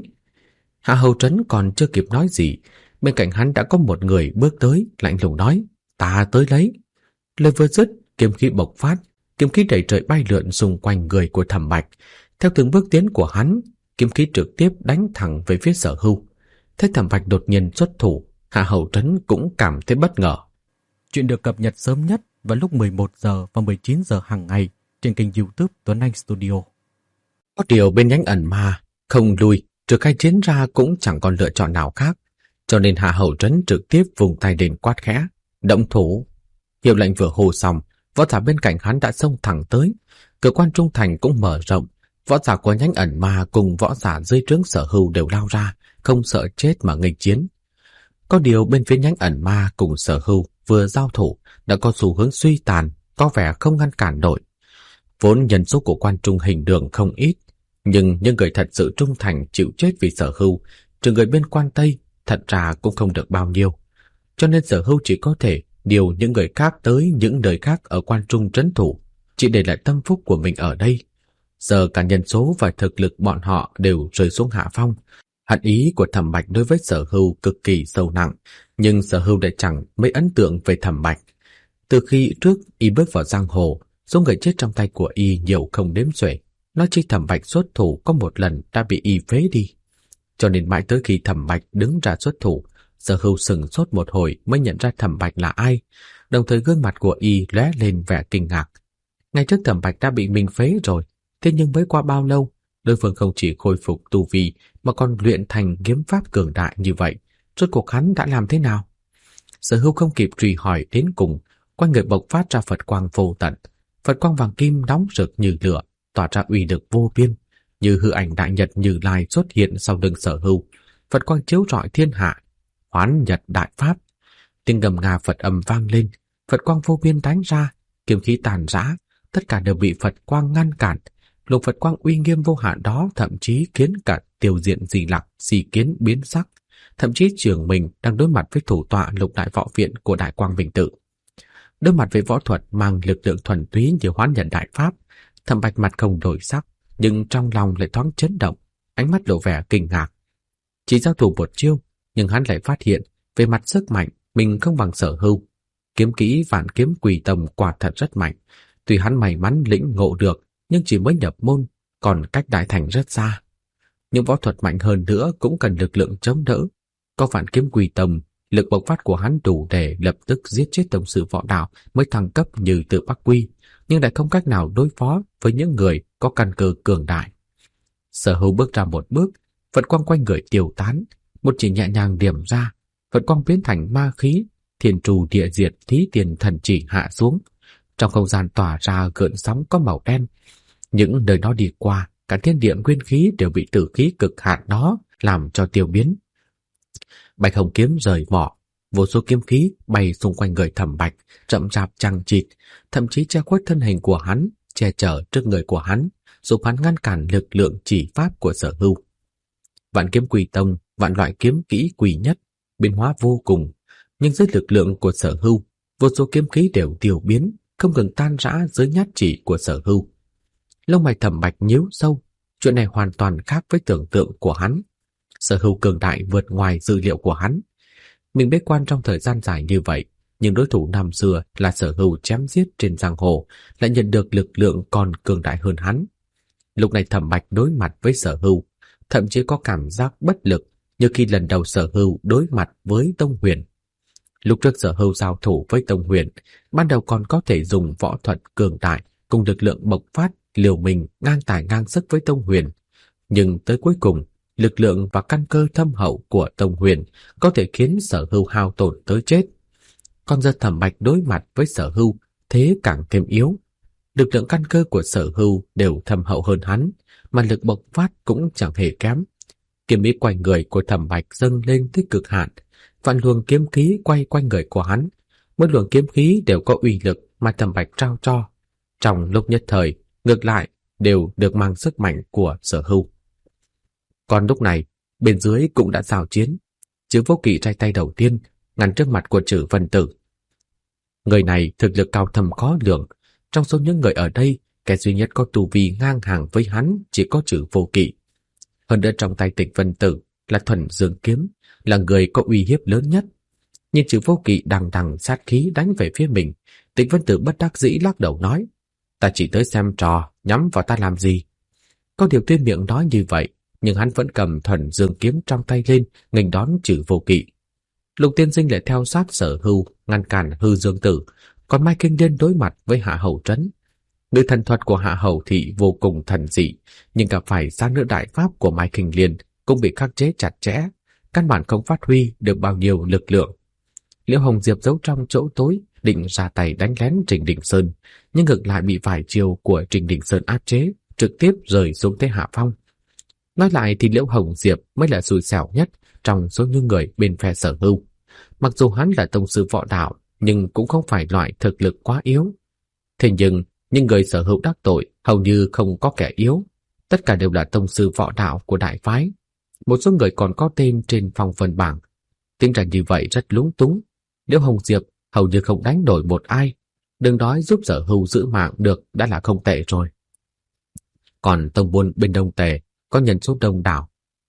Hạ Hầu Trấn còn chưa kịp nói gì, bên cạnh hắn đã có một người bước tới, lạnh lùng nói, ta tới lấy. Lời vừa dứt, kiếm khí bộc phát, kiếm khí đầy trời bay lượn xung quanh người của Thẩm Bạch. Theo từng bước tiến của hắn, kiếm khí trực tiếp đánh thẳng về phía Sở Hưu. Thấy Thẩm Bạch đột nhiên xuất thủ, Hạ Hầu Trấn cũng cảm thấy bất ngờ. Chuyện được cập nhật sớm nhất vào lúc 11 giờ và 19 giờ hàng ngày trên kênh YouTube Tuấn Anh Studio. Có điều bên Nhánh Ẩn Ma không lui, trừ khai chiến ra cũng chẳng còn lựa chọn nào khác, cho nên Hạ Hầu Trấn trực tiếp vùng tay lên quát khẽ, động thủ. Hiệu lệnh vừa hô xong, võ giả bên cạnh hắn đã xông thẳng tới, cửa quan trung thành cũng mở rộng, võ giả của Nhánh Ẩn Ma cùng võ giả dưới trướng Sở Hưu đều lao ra, không sợ chết mà nghênh chiến. Có điều bên phía Nhánh Ẩn Ma cùng Sở Hưu vừa giao thủ đã có xu hướng suy tàn, có vẻ không ngăn cản nổi. Vốn nhân số của quan trung hình đường không ít, nhưng những người thật sự trung thành chịu chết vì Sở Hưu, trừ người bên quan Tây, thật ra cũng không được bao nhiêu. Cho nên Sở Hưu chỉ có thể điều những người khác tới những nơi khác ở quan trung trấn thủ, chỉ để lại tâm phúc của mình ở đây. Giờ cả nhân số và thực lực bọn họ đều rơi xuống hạ phong. Hận ý của Thẩm Bạch đối với Sở Hưu cực kỳ sâu nặng, nhưng Sở Hưu lại chẳng mấy ấn tượng về Thẩm Bạch. Từ khi trước y bước vào giang hồ, số người chết trong tay của y nhiều không đếm xuể, nói chi Thẩm Bạch xuất thủ có một lần đã bị y phế đi. Cho nên mãi tới khi Thẩm Bạch đứng ra xuất thủ, Sở Hưu sững sốt một hồi mới nhận ra Thẩm Bạch là ai, đồng thời gương mặt của y lóe lên vẻ kinh ngạc. Ngày trước Thẩm Bạch đã bị mình phế rồi, thế nhưng mới qua bao lâu, đối phương không chỉ khôi phục tu vi mà còn luyện thành kiếm pháp cường đại như vậy, rốt cuộc hắn đã làm thế nào? Sở Hưu không kịp truy hỏi đến cùng, quanh người bộc phát ra Phật quang vô tận, Phật quang vàng kim nóng rực như lửa, tỏa ra uy lực vô biên, như hư ảnh đại nhật Như Lai xuất hiện sau lưng Sở Hưu. Phật quang chiếu rọi thiên hạ, hoán nhật đại pháp. Tiếng gầm ngà Phật âm vang lên, Phật quang vô biên đánh ra, kiếm khí tàn rã, tất cả đều bị Phật quang ngăn cản. Luồng Phật quang uy nghiêm vô hạn đó thậm chí khiến cả Tiêu Diện Dị Lặc Si Kiến biến sắc, thậm chí Trường mình đang đối mặt với thủ tọa Lục Đại Võ Viện của Đại Quang Bình Tự. Đối mặt với võ thuật mang lực lượng thuần túy như hoán nhật đại pháp, Thẩm Bạch mặt không đổi sắc, nhưng trong lòng lại thoáng chấn động, ánh mắt lộ vẻ kinh ngạc. Chỉ giao thủ một chiêu, nhưng hắn lại phát hiện về mặt sức mạnh mình không bằng Sở Hưu. Kiếm kỹ Vạn Kiếm Quỷ Tông quả thật rất mạnh, tuy hắn may mắn lĩnh ngộ được, nhưng chỉ mới nhập môn, còn cách đại thành rất xa. Những võ thuật mạnh hơn nữa cũng cần lực lượng chống đỡ. Có Vạn Kiếm Quỷ Tông, lực bộc phát của hắn đủ để lập tức giết chết tổng sư võ đạo mới thăng cấp như Tự Bắc Quy, nhưng lại không cách nào đối phó với những người có căn cơ cường đại. Sở Hưu bước ra một bước, Phật quang quanh người tiêu tán, một chỉ nhẹ nhàng điểm ra, Phật quang biến thành ma khí, thiên trù địa diệt thí tiền thần chỉ hạ xuống. Trong không gian tỏa ra gợn sóng có màu đen. Những nơi nó đi qua, cả thiên địa nguyên khí đều bị tử khí cực hạn đó làm cho tiêu biến. Bạch hồng kiếm rời vỏ, vô số kiếm khí bay xung quanh người Thẩm Bạch, chậm rạp chằng chịt, thậm chí che khuất thân hình của hắn, che chở trước người của hắn, giúp hắn ngăn cản lực lượng chỉ pháp của Sở Hưu. Vạn Kiếm Quỷ Tông, vạn loại kiếm kỹ quỷ nhất, biến hóa vô cùng, nhưng dưới lực lượng của Sở Hưu, vô số kiếm khí đều tiêu biến, không ngừng tan rã dưới nhát chỉ của Sở Hưu. Lông mày Thẩm Bạch nhíu sâu, chuyện này hoàn toàn khác với tưởng tượng của hắn. Sở Hưu cường đại vượt ngoài dữ liệu của hắn. Mình bế quan trong thời gian dài như vậy, nhưng đối thủ năm xưa là Sở Hưu chém giết trên giang hồ lại nhận được lực lượng còn cường đại hơn hắn. Lúc này Thẩm Bạch đối mặt với Sở Hưu, thậm chí có cảm giác bất lực như khi lần đầu Sở Hưu đối mặt với Tông Huyền. Lúc trước Sở Hưu giao thủ với Tông Huyền, ban đầu còn có thể dùng võ thuật cường đại cùng lực lượng bộc phát liều mình ngang tài ngang sức với Tông Huyền, nhưng tới cuối cùng, lực lượng và căn cơ thâm hậu của Tông Huyền có thể khiến Sở Hưu hao tổn tới chết. Còn giờ Thẩm Bạch đối mặt với Sở Hưu, thế càng thêm yếu. Lực lượng căn cơ của Sở Hưu đều thâm hậu hơn hắn, mà lực bộc phát cũng chẳng hề kém. Kiếm ý quanh người của Thẩm Bạch dâng lên tới cực hạn, vạn luồng kiếm khí quay quanh người của hắn, mỗi luồng kiếm khí đều có uy lực mà Thẩm Bạch trao cho. Trong lúc nhất thời, ngược lại đều được mang sức mạnh của Sở Hưu. Còn lúc này, bên dưới cũng đã giao chiến. Trừ Vô Kỵ trai tay đầu tiên, ngăn trước mặt của Trử Vân Tử. Người này thực lực cao thâm khó lường, trong số những người ở đây, kẻ duy nhất có tu vi ngang hàng với hắn chỉ có Trử Vô Kỵ. Hơn nữa trong tay Tịch Vân Tử là Thuần Dương kiếm, là người có uy hiếp lớn nhất. Nhưng Trử Vô Kỵ đằng đằng sát khí đánh về phía mình, Tịch Vân Tử bất đắc dĩ lắc đầu nói: "Ta chỉ tới xem trò, nhắm vào ta làm gì?" Có điều tuy miệng nói như vậy, nhưng hắn vẫn cầm Thuần Dương kiếm trong tay lên, nghênh đón Trử Vô Kỵ. Lục Tiên Sinh lại theo sát Sở Hưu, ngăn cản Hư Dương Tử, còn Mai Kinh Liên đối mặt với Hạ Hầu Trấn. Người thần thuật của Hạ Hầu Thị vô cùng thần dị, nhưng gặp phải sang nữ đại pháp của Mai Kinh Liên cũng bị khắc chế chặt chẽ, căn bản không phát huy được bao nhiêu lực lượng. Liễu Hồng Diệp giấu trong chỗ tối, định ra tay đánh lén Trình Đình Sơn, nhưng ngược lại bị vài chiêu của Trình Đình Sơn áp chế, trực tiếp rơi xuống thế hạ phong. Nói lại thì Liễu Hồng Diệp mới là xui xẻo nhất trong số những người bên phe Sở Hưu. Mặc dù hắn là tông sư võ đạo, nhưng cũng không phải loại thực lực quá yếu. Thế nhưng, những người Sở Hưu đắc tội hầu như không có kẻ yếu. Tất cả đều là tông sư võ đạo của đại phái. Một số người còn có tên trên phong vân bảng. Tính ra như vậy rất lúng túng. Liễu Hồng Diệp hầu như không đánh đổi một ai. Đừng nói giúp Sở Hưu giữ mạng được đã là không tệ rồi. Còn tông buôn bên Đông Tề có nhân số đông đảo.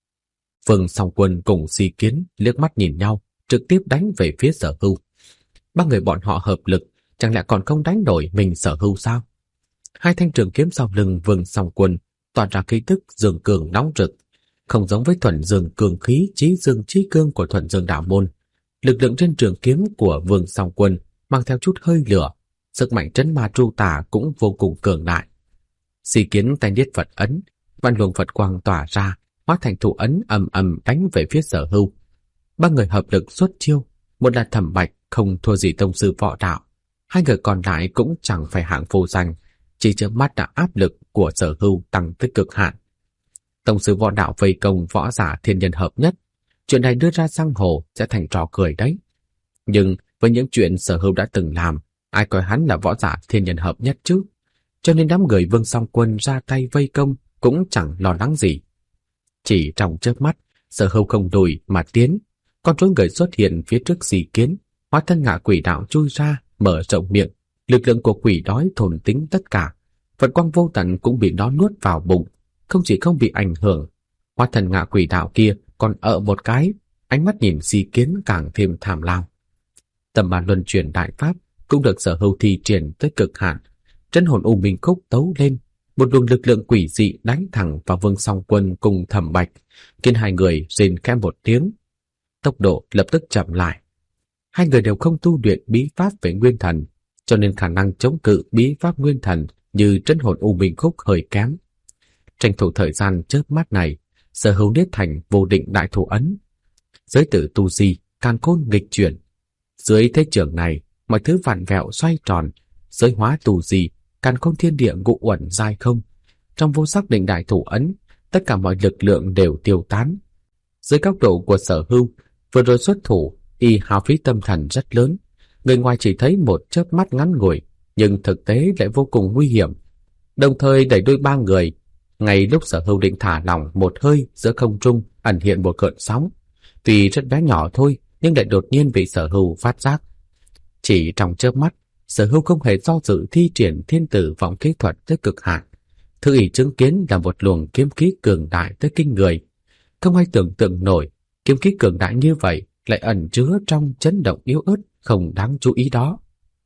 Vương Song Quân cùng Si Kiến liếc mắt nhìn nhau, trực tiếp đánh về phía Sở Hưu. Ba người bọn họ hợp lực, chẳng lẽ còn không đánh đổi mình Sở Hưu sao? Hai thanh trường kiếm sau lưng Vương Song Quân tỏa ra khí tức dương cường nóng rực, không giống với Thuần Dương cường khí chí dương chí cương của Thuần Dương đạo môn. Lực lượng trên trường kiếm của Vương Song Quân mang theo chút hơi lửa, sức mạnh trấn ma tru tà cũng vô cùng cường đại. Si Kiến tay niết Phật ấn, vạn luồng Phật quang tỏa ra, hóa thành thủ ấn ầm ầm đánh về phía Sở Hưu. Ba người hợp lực xuất chiêu, một là Thẩm Bạch không thua gì tông sư võ đạo, hai người còn lại cũng chẳng phải hạng vô danh, chỉ chớp mắt đã áp lực của Sở Hưu tăng tới cực hạn. Tông sư võ đạo vây công võ giả thiên nhân hợp nhất, chuyện này đưa ra giang hồ sẽ thành trò cười đấy. Nhưng với những chuyện Sở Hưu đã từng làm, ai coi hắn là võ giả thiên nhân hợp nhất chứ? Cho nên đám người Vương Song Quân ra tay vây công cũng chẳng lo lắng gì. Chỉ trong chớp mắt, Sở Hưu không lùi mà tiến, con rối người xuất hiện phía trước Si Kiến, hóa thân ngạ quỷ đạo chui ra, mở rộng miệng, lực lượng của quỷ đói thôn tính tất cả, Phật quang vô tận cũng bị nó nuốt vào bụng, không chỉ không bị ảnh hưởng, hóa thân ngạ quỷ đạo kia còn một cái, ánh mắt nhìn Si Kiến càng thêm thảm lao. Tầm bản luân chuyển đại pháp cũng được Sở Hưu thi triển tới cực hạn, trấn hồn U Minh Khúc tấu lên, một luồng lực lượng quỷ dị đánh thẳng vào Vương Song Quân cùng Thẩm Bạch, khiến hai người rên khẽ một tiếng. Tốc độ lập tức chậm lại. Hai người đều không tu luyện bí pháp về nguyên thần, cho nên khả năng chống cự bí pháp nguyên thần như trấn hồn U Minh Khúc hơi kém. Tranh thủ thời gian chớp mắt này, Sở Hưu niết thành vô định đại thủ ấn. Giới tử tu di, càn khôn nghịch chuyển. Dưới thế trường này, mọi thứ vặn vẹo xoay tròn, giới hóa tu di, càn khôn thiên địa ngụ uẩn dai không. Trong vô sắc định đại thủ ấn, tất cả mọi lực lượng đều tiêu tán. Dưới góc độ của Sở Hưu, vừa rồi xuất thủ, y hao phí tâm thần rất lớn. Người ngoài chỉ thấy một chớp mắt ngắn ngủi, nhưng thực tế lại vô cùng nguy hiểm. Đồng thời đẩy đôi ba người, ngay lúc Sở Hưu định thả lỏng một hơi giữa không trung ẩn hiện một cơn sóng. Tuy rất bé nhỏ thôi, nhưng lại đột nhiên bị Sở Hưu phát giác. Chỉ trong chớp mắt, Sở Hưu không hề do dự thi triển thiên tử vọng kỹ thuật tới cực hạn. Thư ỷ chứng kiến là một luồng kiếm khí cường đại tới kinh người. Không ai tưởng tượng nổi, kiếm khí cường đại như vậy lại ẩn chứa trong chấn động yếu ớt không đáng chú ý đó.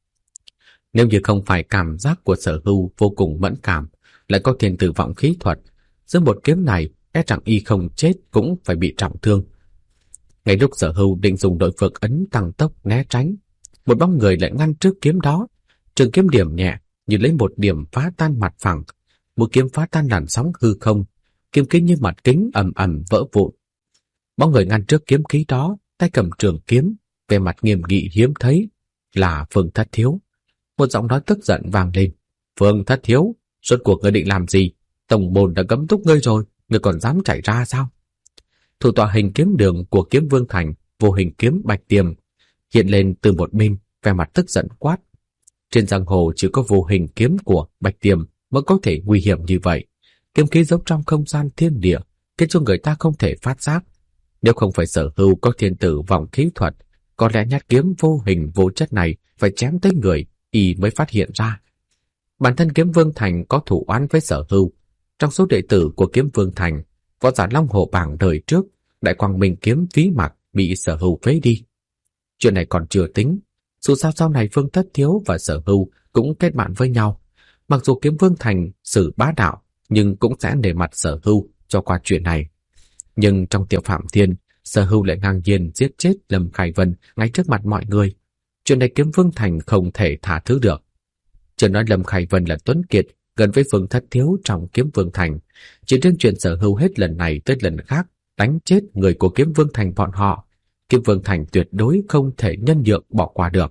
Nếu như không phải cảm giác của Sở Hưu vô cùng mẫn cảm, lại có thiên tử vọng khí thuật, giữa một kiếm này e rằng y không chết cũng phải bị trọng thương. Ngay lúc Sở Hưu định dùng đội phượng ấn tăng tốc né tránh, một bóng người lại ngăn trước kiếm đó. Trường kiếm điểm nhẹ như lấy một điểm phá tan mặt phẳng, một kiếm phá tan làn sóng hư không, kiếm khí như mặt kính ầm ầm vỡ vụn. Bóng người ngăn trước kiếm khí đó, tay cầm trường kiếm, về mặt nghiêm nghị hiếm thấy, là Phương Thất Thiếu. Một giọng nói tức giận vang lên. Phương Thất Thiếu, rốt cuộc ngươi định làm gì? Tổng môn đã cấm túc ngươi rồi, ngươi còn dám chạy ra sao? Thủ tọa hình kiếm đường của Kiếm Vương Thành, vô hình kiếm Bạch Tiềm, hiện lên từ một bên, vẻ mặt tức giận quát. Trên giang hồ chỉ có vô hình kiếm của Bạch Tiềm mới có thể nguy hiểm như vậy. Kiếm khí giấu trong không gian thiên địa, khiến cho người ta không thể phát giác. Nếu không phải Sở Hưu có thiên tử vọng khí thuật, có lẽ nhát kiếm vô hình vô chất này phải chém tới người, y mới phát hiện ra. Bản thân Kiếm Vương Thành có thủ oán với Sở Hưu. Trong số đệ tử của Kiếm Vương Thành, võ giả Long Hồ Bảng đời trước, Đại Quang Minh kiếm Phí Mặc bị Sở Hưu phế đi. Chuyện này còn chưa tính, dù sao sau này Phương Thất Thiếu và Sở Hưu cũng kết bạn với nhau. Mặc dù Kiếm Vương Thành xử bá đạo, nhưng cũng sẽ nể mặt Sở Hưu cho qua chuyện này. Nhưng trong Tiểu Phạm Thiên, Sở Hưu lại ngang nhiên giết chết Lâm Khải Vân ngay trước mặt mọi người. Chuyện này Kiếm Vương Thành không thể tha thứ được. Chưa nói Lâm Khải Vân là tuấn kiệt gần với Phương Thất Thiếu trong Kiếm Vương Thành, chỉ riêng chuyện Sở Hưu hết lần này tới lần khác đánh chết người của Kiếm Vương Thành bọn họ, Kiếm Vương Thành tuyệt đối không thể nhân nhượng bỏ qua được.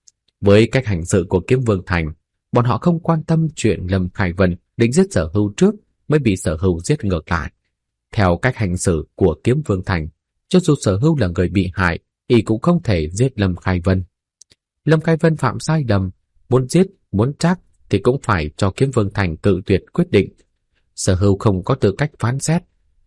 Với cách hành sự của Kiếm Vương Thành, bọn họ không quan tâm chuyện Lâm Khải Vân định giết Sở Hưu trước mới bị Sở Hưu giết ngược lại. Theo cách hành xử của Kiếm Vương Thành, cho dù Sở Hưu là người bị hại, y cũng không thể giết Lâm Khải Vân. Lâm Khải Vân phạm sai lầm, muốn giết, muốn trách thì cũng phải cho Kiếm Vương Thành cự tuyệt quyết định. Sở Hưu không có tư cách phán xét.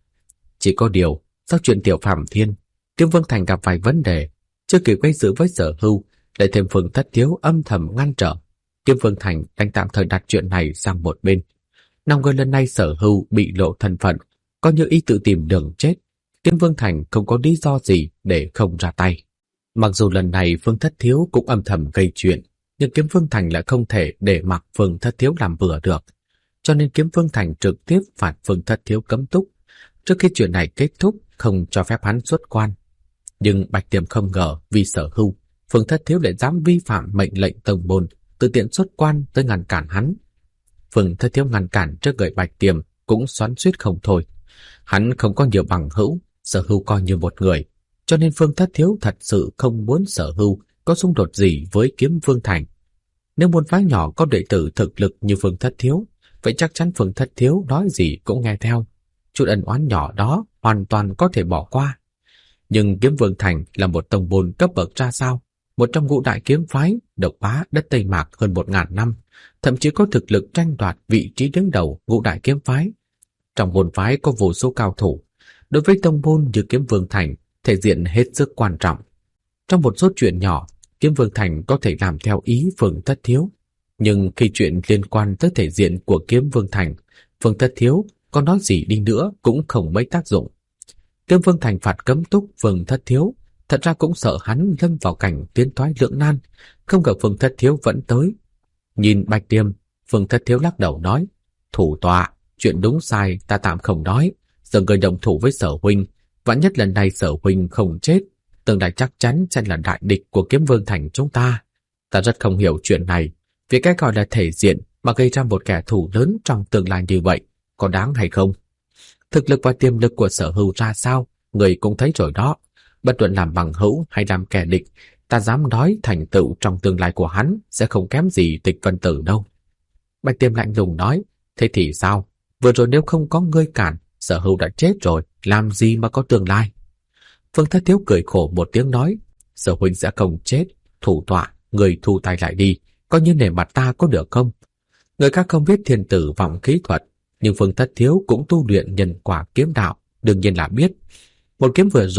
Chỉ có điều, sau chuyện Tiểu Phạm Thiên, Kiếm Vương Thành gặp vài vấn đề, chưa kịp gây sự với Sở Hưu, lại thêm Phương Thất Thiếu âm thầm ngăn trở. Kiếm Vương Thành đành tạm thời đặt chuyện này sang một bên. Nào ngờ lần này Sở Hưu bị lộ thân phận, coi như y tự tìm đường chết. Kiếm Vương Thành không có lý do gì để không ra tay. Mặc dù lần này Phương Thất Thiếu cũng âm thầm gây chuyện, nhưng Kiếm Vương Thành lại không thể để mặc Phương Thất Thiếu làm bừa được. Cho nên Kiếm Vương Thành trực tiếp phạt Phương Thất Thiếu cấm túc. Trước khi chuyện này kết thúc, không cho phép hắn xuất quan. Nhưng Bạch Tiềm không ngờ vì Sở Hưu, Phương Thất Thiếu lại dám vi phạm mệnh lệnh tông môn, tự tiện xuất quan tới ngăn cản hắn. Phương Thất Thiếu ngăn cản trước người Bạch Tiềm cũng xoắn xuýt không thôi. Hắn không có nhiều bằng hữu, Sở Hưu coi như một người, cho nên Phương Thất Thiếu thật sự không muốn Sở Hưu có xung đột gì với Kiếm Vương Thành. Nếu môn phái nhỏ có đệ tử thực lực như Phương Thất Thiếu, vậy chắc chắn Phương Thất Thiếu nói gì cũng nghe theo. Chút ân oán nhỏ đó hoàn toàn có thể bỏ qua. Nhưng Kiếm Vương Thành là một tông môn cấp bậc ra sao, một trong ngũ đại kiếm phái độc bá đất Tây Mạc hơn 1000 năm, thậm chí có thực lực tranh đoạt vị trí đứng đầu ngũ đại kiếm phái. Trong môn phái có vô số cao thủ, đối với tông môn như Kiếm Vương Thành thể diện hết sức quan trọng. Trong một số chuyện nhỏ, Kiếm Vương Thành có thể làm theo ý Phương Thất Thiếu, nhưng khi chuyện liên quan tới thể diện của Kiếm Vương Thành, Phương Thất Thiếu có nói gì đi nữa cũng không mấy tác dụng. Kiếm Vương Thành phạt cấm túc Phương Thất Thiếu, thật ra cũng sợ hắn lâm vào cảnh tiến thoái lưỡng nan, không ngờ Phương Thất Thiếu vẫn tới. Nhìn Bạch Tiêm, Phương Thất Thiếu lắc đầu nói, thủ tọa, chuyện đúng sai ta tạm không nói, giờ người đồng thủ với Sở huynh, vạn nhất lần này Sở huynh không chết, tương lai chắc chắn sẽ là đại địch của Kiếm Vương Thành chúng ta. Ta rất không hiểu chuyện này, vì cái gọi là thể diện mà gây ra một kẻ thù lớn trong tương lai như vậy, có đáng hay không? Thực lực và tiềm lực của Sở Hưu ra sao, người cũng thấy rồi đó. Bất luận làm bằng hữu hay làm kẻ địch, ta dám nói thành tựu trong tương lai của hắn sẽ không kém gì Tịch Vân Tử đâu. Bạch Tiêm lạnh lùng nói, thế thì sao? Vừa rồi nếu không có ngươi cản, Sở Hưu đã chết rồi, làm gì mà có tương lai? Phương Thất Thiếu cười khổ một tiếng nói, Sở huynh sẽ không chết, thủ tọa, người thu tay lại đi, coi như nể mặt ta có được không? Người khác không biết thiên tử vọng khí thuật, nhưng Phương Thất Thiếu cũng tu luyện nhân quả kiếm đạo, đương nhiên là biết. Một kiếm vừa rồi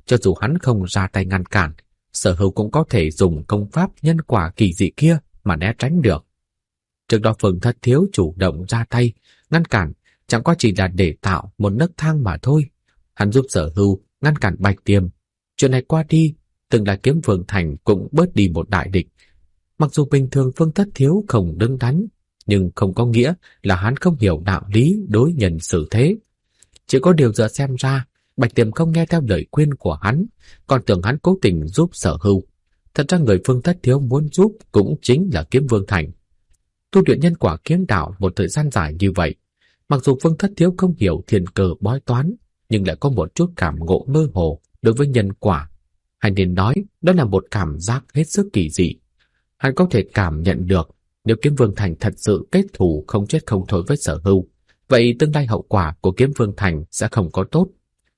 cho dù hắn không ra tay ngăn cản, Sở Hưu cũng có thể dùng công pháp nhân quả kỳ dị kia mà né tránh được. Trước đó Phương Thất Thiếu chủ động ra tay ngăn cản, chẳng qua chỉ là để tạo một nấc thang mà thôi. Hắn giúp Sở Hưu ngăn cản Bạch Tiềm. Chuyện này qua đi, từng là Kiếm Vương Thành cũng bớt đi một đại địch. Mặc dù bình thường Phương Thất Thiếu không đứng đắn, nhưng không có nghĩa là hắn không hiểu đạo lý đối nhân xử thế. Chỉ có điều giờ xem ra, Bạch Tiềm không nghe theo lời khuyên của hắn, còn tưởng hắn cố tình giúp Sở Hưu. Thật ra người Phương Thất Thiếu muốn giúp cũng chính là Kiếm Vương Thành. Tu luyện nhân quả kiếm đạo một thời gian dài như vậy, mặc dù Phương Thất Thiếu không hiểu thiên cơ bói toán, nhưng lại có một chút cảm ngộ mơ hồ đối với nhân quả. Hay nên nói, đó là một cảm giác hết sức kỳ dị. Hắn có thể cảm nhận được, nếu Kiếm Vương Thành thật sự kết thù không chết không thôi với Sở Hưu, vậy tương lai hậu quả của Kiếm Vương Thành sẽ không có tốt.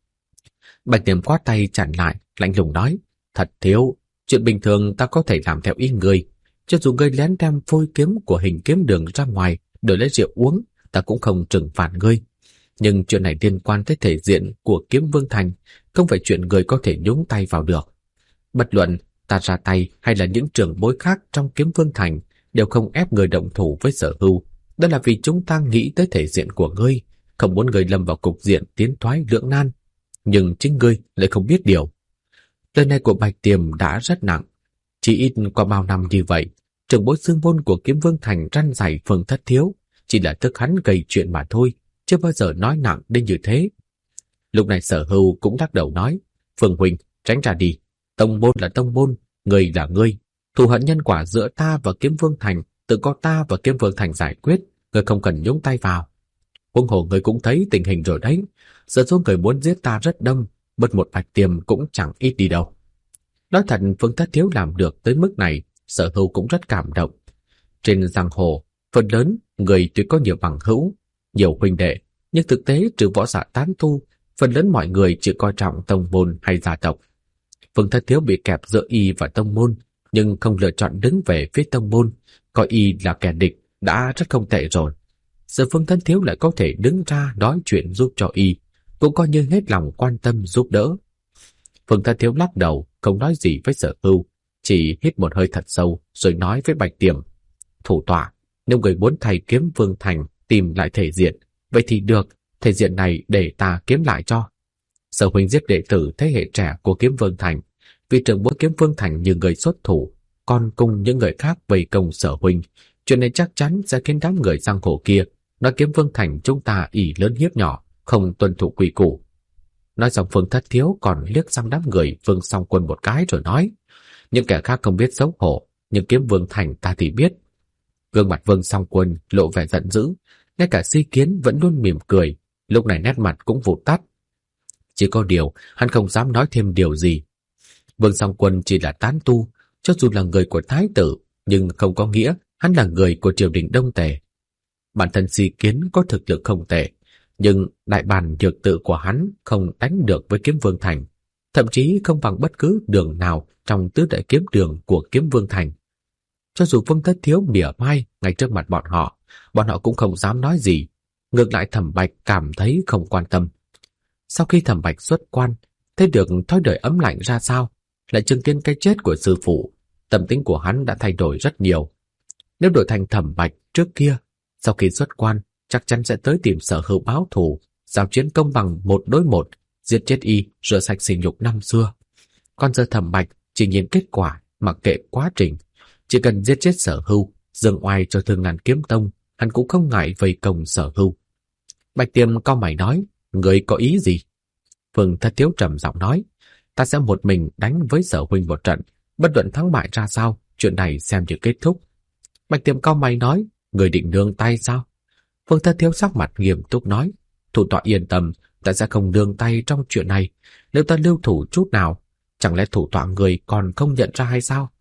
Bạch Tiềm quát tay chặn lại, lạnh lùng nói: Thật Thiếu, chuyện bình thường ta có thể làm theo ý người. Cho dù ngươi lén đem phôi kiếm của Hình Kiếm Đường ra ngoài đổi lấy rượu uống, ta cũng không trừng phạt ngươi. Nhưng chuyện này liên quan tới thể diện của Kiếm Vương Thành, không phải chuyện người có thể nhúng tay vào được. Bất luận ta ra tay hay là những trưởng bối khác trong Kiếm Vương Thành đều không ép người động thủ với Sở Hưu. Đó là vì chúng ta nghĩ tới thể diện của ngươi, không muốn ngươi lâm vào cục diện tiến thoái lưỡng nan. Nhưng chính ngươi lại không biết điều. Lời này của Bạch Tiềm đã rất nặng. Chỉ ít qua bao năm như vậy, trưởng bối xương môn của Kiếm Vương Thành răn dạy Phương Thất Thiếu chỉ là tức hắn gây chuyện mà thôi, chưa bao giờ nói nặng đến như thế. Lúc này Sở Hưu cũng lắc đầu nói: Phương huynh, tránh ra đi. Tông môn là tông môn, ngươi là ngươi. Thù hận nhân quả giữa ta và Kiếm Vương Thành tự có ta và Kiếm Vương Thành giải quyết, ngươi không cần nhúng tay vào. Huống hồ ngươi cũng thấy tình hình rồi đấy, giờ số người muốn giết ta rất đông, mất một Bạch Tiềm cũng chẳng ít đi đâu. Nói thật, Phương Thất Thiếu làm được tới mức này, Sở Hưu cũng rất cảm động. Trên giang hồ, phần lớn người tuy có nhiều bằng hữu, nhiều huynh đệ, nhưng thực tế trừ võ giả tán tu, phần lớn mọi người chỉ coi trọng tông môn hay gia tộc. Phương Thất Thiếu bị kẹp giữa y và tông môn, nhưng không lựa chọn đứng về phía tông môn, coi y là kẻ địch đã rất không tệ rồi. Giờ Phương Thất Thiếu lại có thể đứng ra nói chuyện giúp cho y, cũng coi như hết lòng quan tâm giúp đỡ. Phương Thất Thiếu lắc đầu, không nói gì với Sở Hưu, chỉ hít một hơi thật sâu rồi nói với Bạch Tiềm: Thủ tọa, nếu người muốn thay Kiếm Vương Thành tìm lại thể diện, vậy thì được, thể diện này để ta kiếm lại cho. Sở huynh giết đệ tử thế hệ trẻ của Kiếm Vương Thành, vì trưởng bối Kiếm Vương Thành như người xuất thủ, còn cùng những người khác vây công Sở huynh, chuyện này chắc chắn sẽ khiến đám người giang hồ kia nói Kiếm Vương Thành chúng ta ỷ lớn hiếp nhỏ, không tuân thủ quy củ. Nói xong Phương Thất Thiếu còn liếc sang đám người Vương Song Quân một cái rồi nói: Những kẻ khác không biết xấu hổ, nhưng Kiếm Vương Thành ta thì biết. Gương mặt Vương Song Quân lộ vẻ giận dữ, ngay cả Si Kiến vẫn luôn mỉm cười, lúc này nét mặt cũng vụt tắt. Chỉ có điều hắn không dám nói thêm điều gì. Vương Song Quân chỉ là tán tu, cho dù là người của thái tử, nhưng không có nghĩa hắn là người của triều đình Đông Tề. Bản thân Si Kiến có thực lực không tệ, nhưng đại bản nhược tự của hắn không đánh được với Kiếm Vương Thành, thậm chí không bằng bất cứ đường nào trong tứ đại kiếm đường của Kiếm Vương Thành. Cho dù Phương Thất Thiếu mỉa mai ngay trước mặt bọn họ cũng không dám nói gì. Ngược lại Thẩm Bạch cảm thấy không quan tâm. Sau khi Thẩm Bạch xuất quan, thấy được thói đời ấm lạnh ra sao, lại chứng kiến cái chết của sư phụ, tâm tính của hắn đã thay đổi rất nhiều. Nếu đổi thành Thẩm Bạch trước kia, sau khi xuất quan chắc chắn sẽ tới tìm Sở Hưu báo thù, giao chiến công bằng 1 đối 1, giết chết y, rửa sạch sỉ nhục năm xưa. Còn giờ Thẩm Bạch chỉ nhìn kết quả, mặc kệ quá trình, chỉ cần giết chết Sở Hưu, dâng oai cho Thương Ngàn Kiếm Tông, hắn cũng không ngại vây công Sở Hưu. Bạch Tiềm cau mày nói: Người có ý gì? Phương Thất Thiếu trầm giọng nói: Ta sẽ một mình đánh với Sở huynh một trận, bất luận thắng bại ra sao, chuyện này xem như kết thúc. Bạch Tiềm cau mày nói: Người định nương tay sao? Phương Thất Thiếu sắc mặt nghiêm túc nói: Thủ tọa yên tâm, ta sẽ không nương tay trong chuyện này. Nếu ta lưu thủ chút nào, chẳng lẽ thủ tọa người còn không nhận ra hay sao?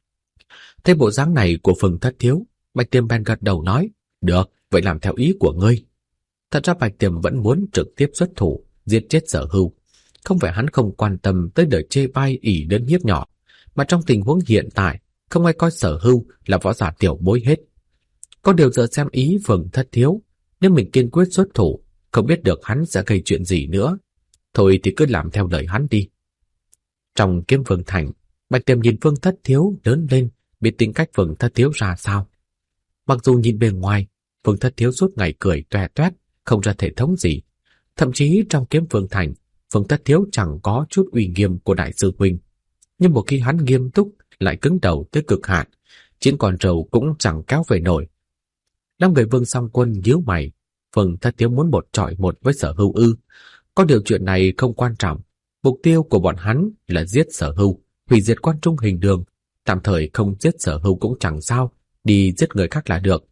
Thấy bộ dáng này của Phương Thất Thiếu, Bạch Tiềm bèn gật đầu nói: Được, vậy làm theo ý của ngươi. Thật ra Bạch Tiềm vẫn muốn trực tiếp xuất thủ, giết chết Sở Hưu. Không phải hắn không quan tâm tới đời chê bai ỷ lớn hiếp nhỏ, mà trong tình huống hiện tại, không ai coi Sở Hưu là võ giả tiểu bối hết. Có điều giờ xem ý Phương Thất Thiếu, nếu mình kiên quyết xuất thủ, không biết được hắn sẽ gây chuyện gì nữa. Thôi thì cứ làm theo lời hắn đi. Trong Kiếm Vương Thành, Bạch Tiêm nhìn Vương Thất Thiếu lớn lên, biết tính cách Vương Thất Thiếu ra sao. Mặc dù nhìn bên ngoài, Vương Thất Thiếu suốt ngày cười toe toét, không ra thể thống gì. Thậm chí trong Kiếm Vương Thành, Vương Thất Thiếu chẳng có chút uy nghiêm của đại sư huynh. Nhưng một khi hắn nghiêm túc, lại cứng đầu tới cực hạn, chín con trâu cũng chẳng kéo về nổi. Năm người Vương Song Quân nhíu mày, Vương Thất Thiếu muốn một chọi một với Sở Hưu ư? Có điều chuyện này không quan trọng, mục tiêu của bọn hắn là giết Sở Hưu, hủy diệt Quan Trung Hình Đường. Tạm thời không giết Sở Hưu cũng chẳng sao, đi giết người khác là được.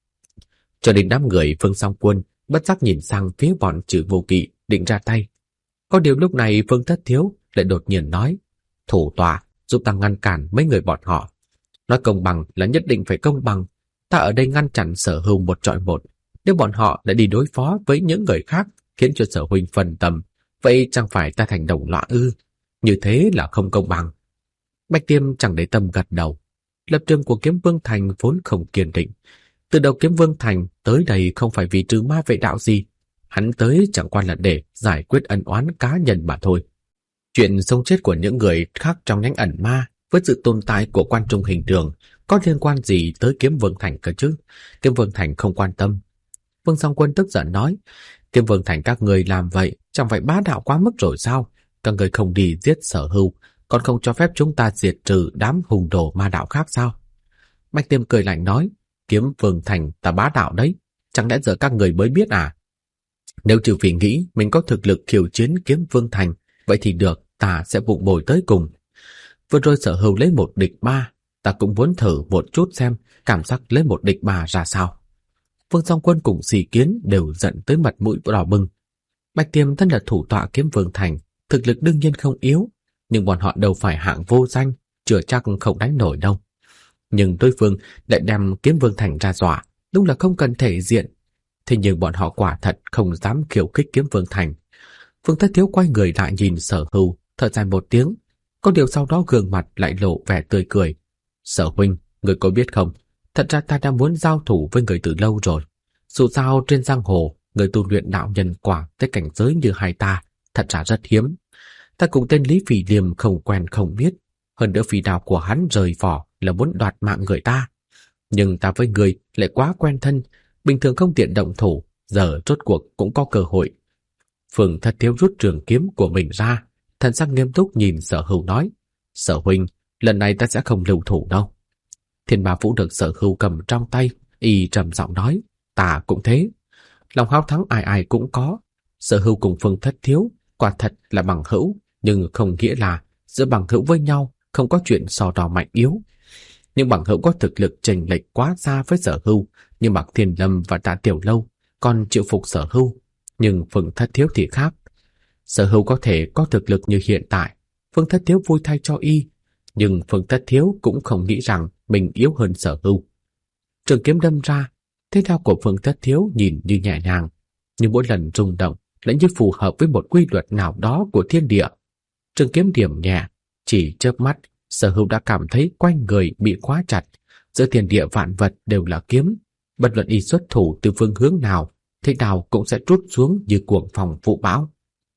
Cho đến đám người Vương Song Quân bất giác nhìn sang phía bọn Trừ Vô Kỵ định ra tay. Có điều lúc này Vương Thất Thiếu lại đột nhiên nói: thủ tọa giúp ta ngăn cản mấy người bọn họ. Nói công bằng là nhất định phải công bằng. Ta ở đây ngăn chặn Sở Hưu một chọi một. Nếu bọn họ đã đi đối phó với những người khác, khiến cho Sở huynh phân tâm, vậy chẳng phải ta thành đồng lõa ư? Như thế là không công bằng. Bạch Tiêm chẳng để tâm gật đầu. Lập trường của Kiếm Vương Thành vốn không kiên định. Từ đầu Kiếm Vương Thành tới đây không phải vì trừ ma vệ đạo gì. Hắn tới chẳng qua là để giải quyết ân oán cá nhân mà thôi. Chuyện sống chết của những người khác trong nhánh ẩn ma với sự tồn tại của Quan Trung Hình Đường có liên quan gì tới Kiếm Vương Thành cơ chứ? Kiếm Vương Thành không quan tâm. Vương Song Quân tức giận nói: Kiếm Vương Thành các người làm vậy chẳng phải bá đạo quá mức rồi sao? Các người không đi giết Sở Hưu, còn không cho phép chúng ta diệt trừ đám hùng đồ ma đạo khác sao? Bạch Tiêm cười lạnh nói: Kiếm Vương Thành ta bá đạo đấy, chẳng lẽ giờ các người mới biết à? Nếu trừ vì nghĩ mình có thực lực khiêu chiến Kiếm Vương Thành, vậy thì được, ta sẽ vụng bồi tới cùng. Vừa rồi Sở Hưu lấy một địch ba, ta cũng muốn thử một chút xem cảm giác lấy một địch ba ra sao. Vương Song Quân cùng Sĩ Kiến đều giận tới mặt mũi đỏ bừng. Bạch Tiêm thân là thủ tọa Kiếm Vương Thành, thực lực đương nhiên không yếu, nhưng bọn họ đâu phải hạng vô danh, chưa chắc không đánh nổi đâu. Nhưng đối phương lại đem Kiếm Vương Thành ra dọa, đúng là không cần thể diện. Thế nhưng bọn họ quả thật không dám khiêu khích Kiếm Vương Thành. Vương Thất Thiếu quay người lại nhìn Sở Hưu, thở dài một tiếng, có điều sau đó gương mặt lại lộ vẻ tươi cười. Sở huynh, người có biết không, thật ra ta đã muốn giao thủ với người từ lâu rồi. Dù sao trên giang hồ, người tu luyện đạo nhân quả tới cảnh giới như hai ta, thật ra rất hiếm. Ta cùng tên Lý Phỉ Liêm không quen không biết, hơn nữa phi đao của hắn rời vỏ là muốn đoạt mạng người ta. Nhưng ta với người lại quá quen thân, bình thường không tiện động thủ, giờ rốt cuộc cũng có cơ hội. Vương Thất Thiếu rút trường kiếm của mình ra, thần sắc nghiêm túc nhìn Sở Hưu nói: Sở huynh, lần này ta sẽ không lưu thủ đâu. Thiên Ba Vũ được Sở Hưu cầm trong tay, y trầm giọng nói: ta cũng thế. Lòng háo thắng ai ai cũng có. Sở Hưu cùng Vương Thất Thiếu quả thật là bằng hữu, nhưng không nghĩa là giữa bằng hữu với nhau không có chuyện so đo mạnh yếu. Nhưng bằng hữu có thực lực chênh lệch quá xa với Sở Hưu, như Mạc Thiên Lâm và Tạ Tiểu Lâu còn chịu phục Sở Hưu, nhưng Vương Thất Thiếu thì khác. Sở Hưu có thể có thực lực như hiện tại, Vương Thất Thiếu vui thay cho y, nhưng Vương Thất Thiếu cũng không nghĩ rằng mình yếu hơn Sở Hưu. Trường kiếm đâm ra, thế đao của Vương Thất Thiếu nhìn như nhẹ nhàng, nhưng mỗi lần rung động lại như phù hợp với một quy luật nào đó của thiên địa. Trường kiếm điểm nhẹ, chỉ chớp mắt, Sở Hưu đã cảm thấy quanh người bị khóa chặt, giữa thiên địa vạn vật đều là kiếm, bất luận y xuất thủ từ phương hướng nào, thế đao cũng sẽ trút xuống như cuồng phong vũ bão.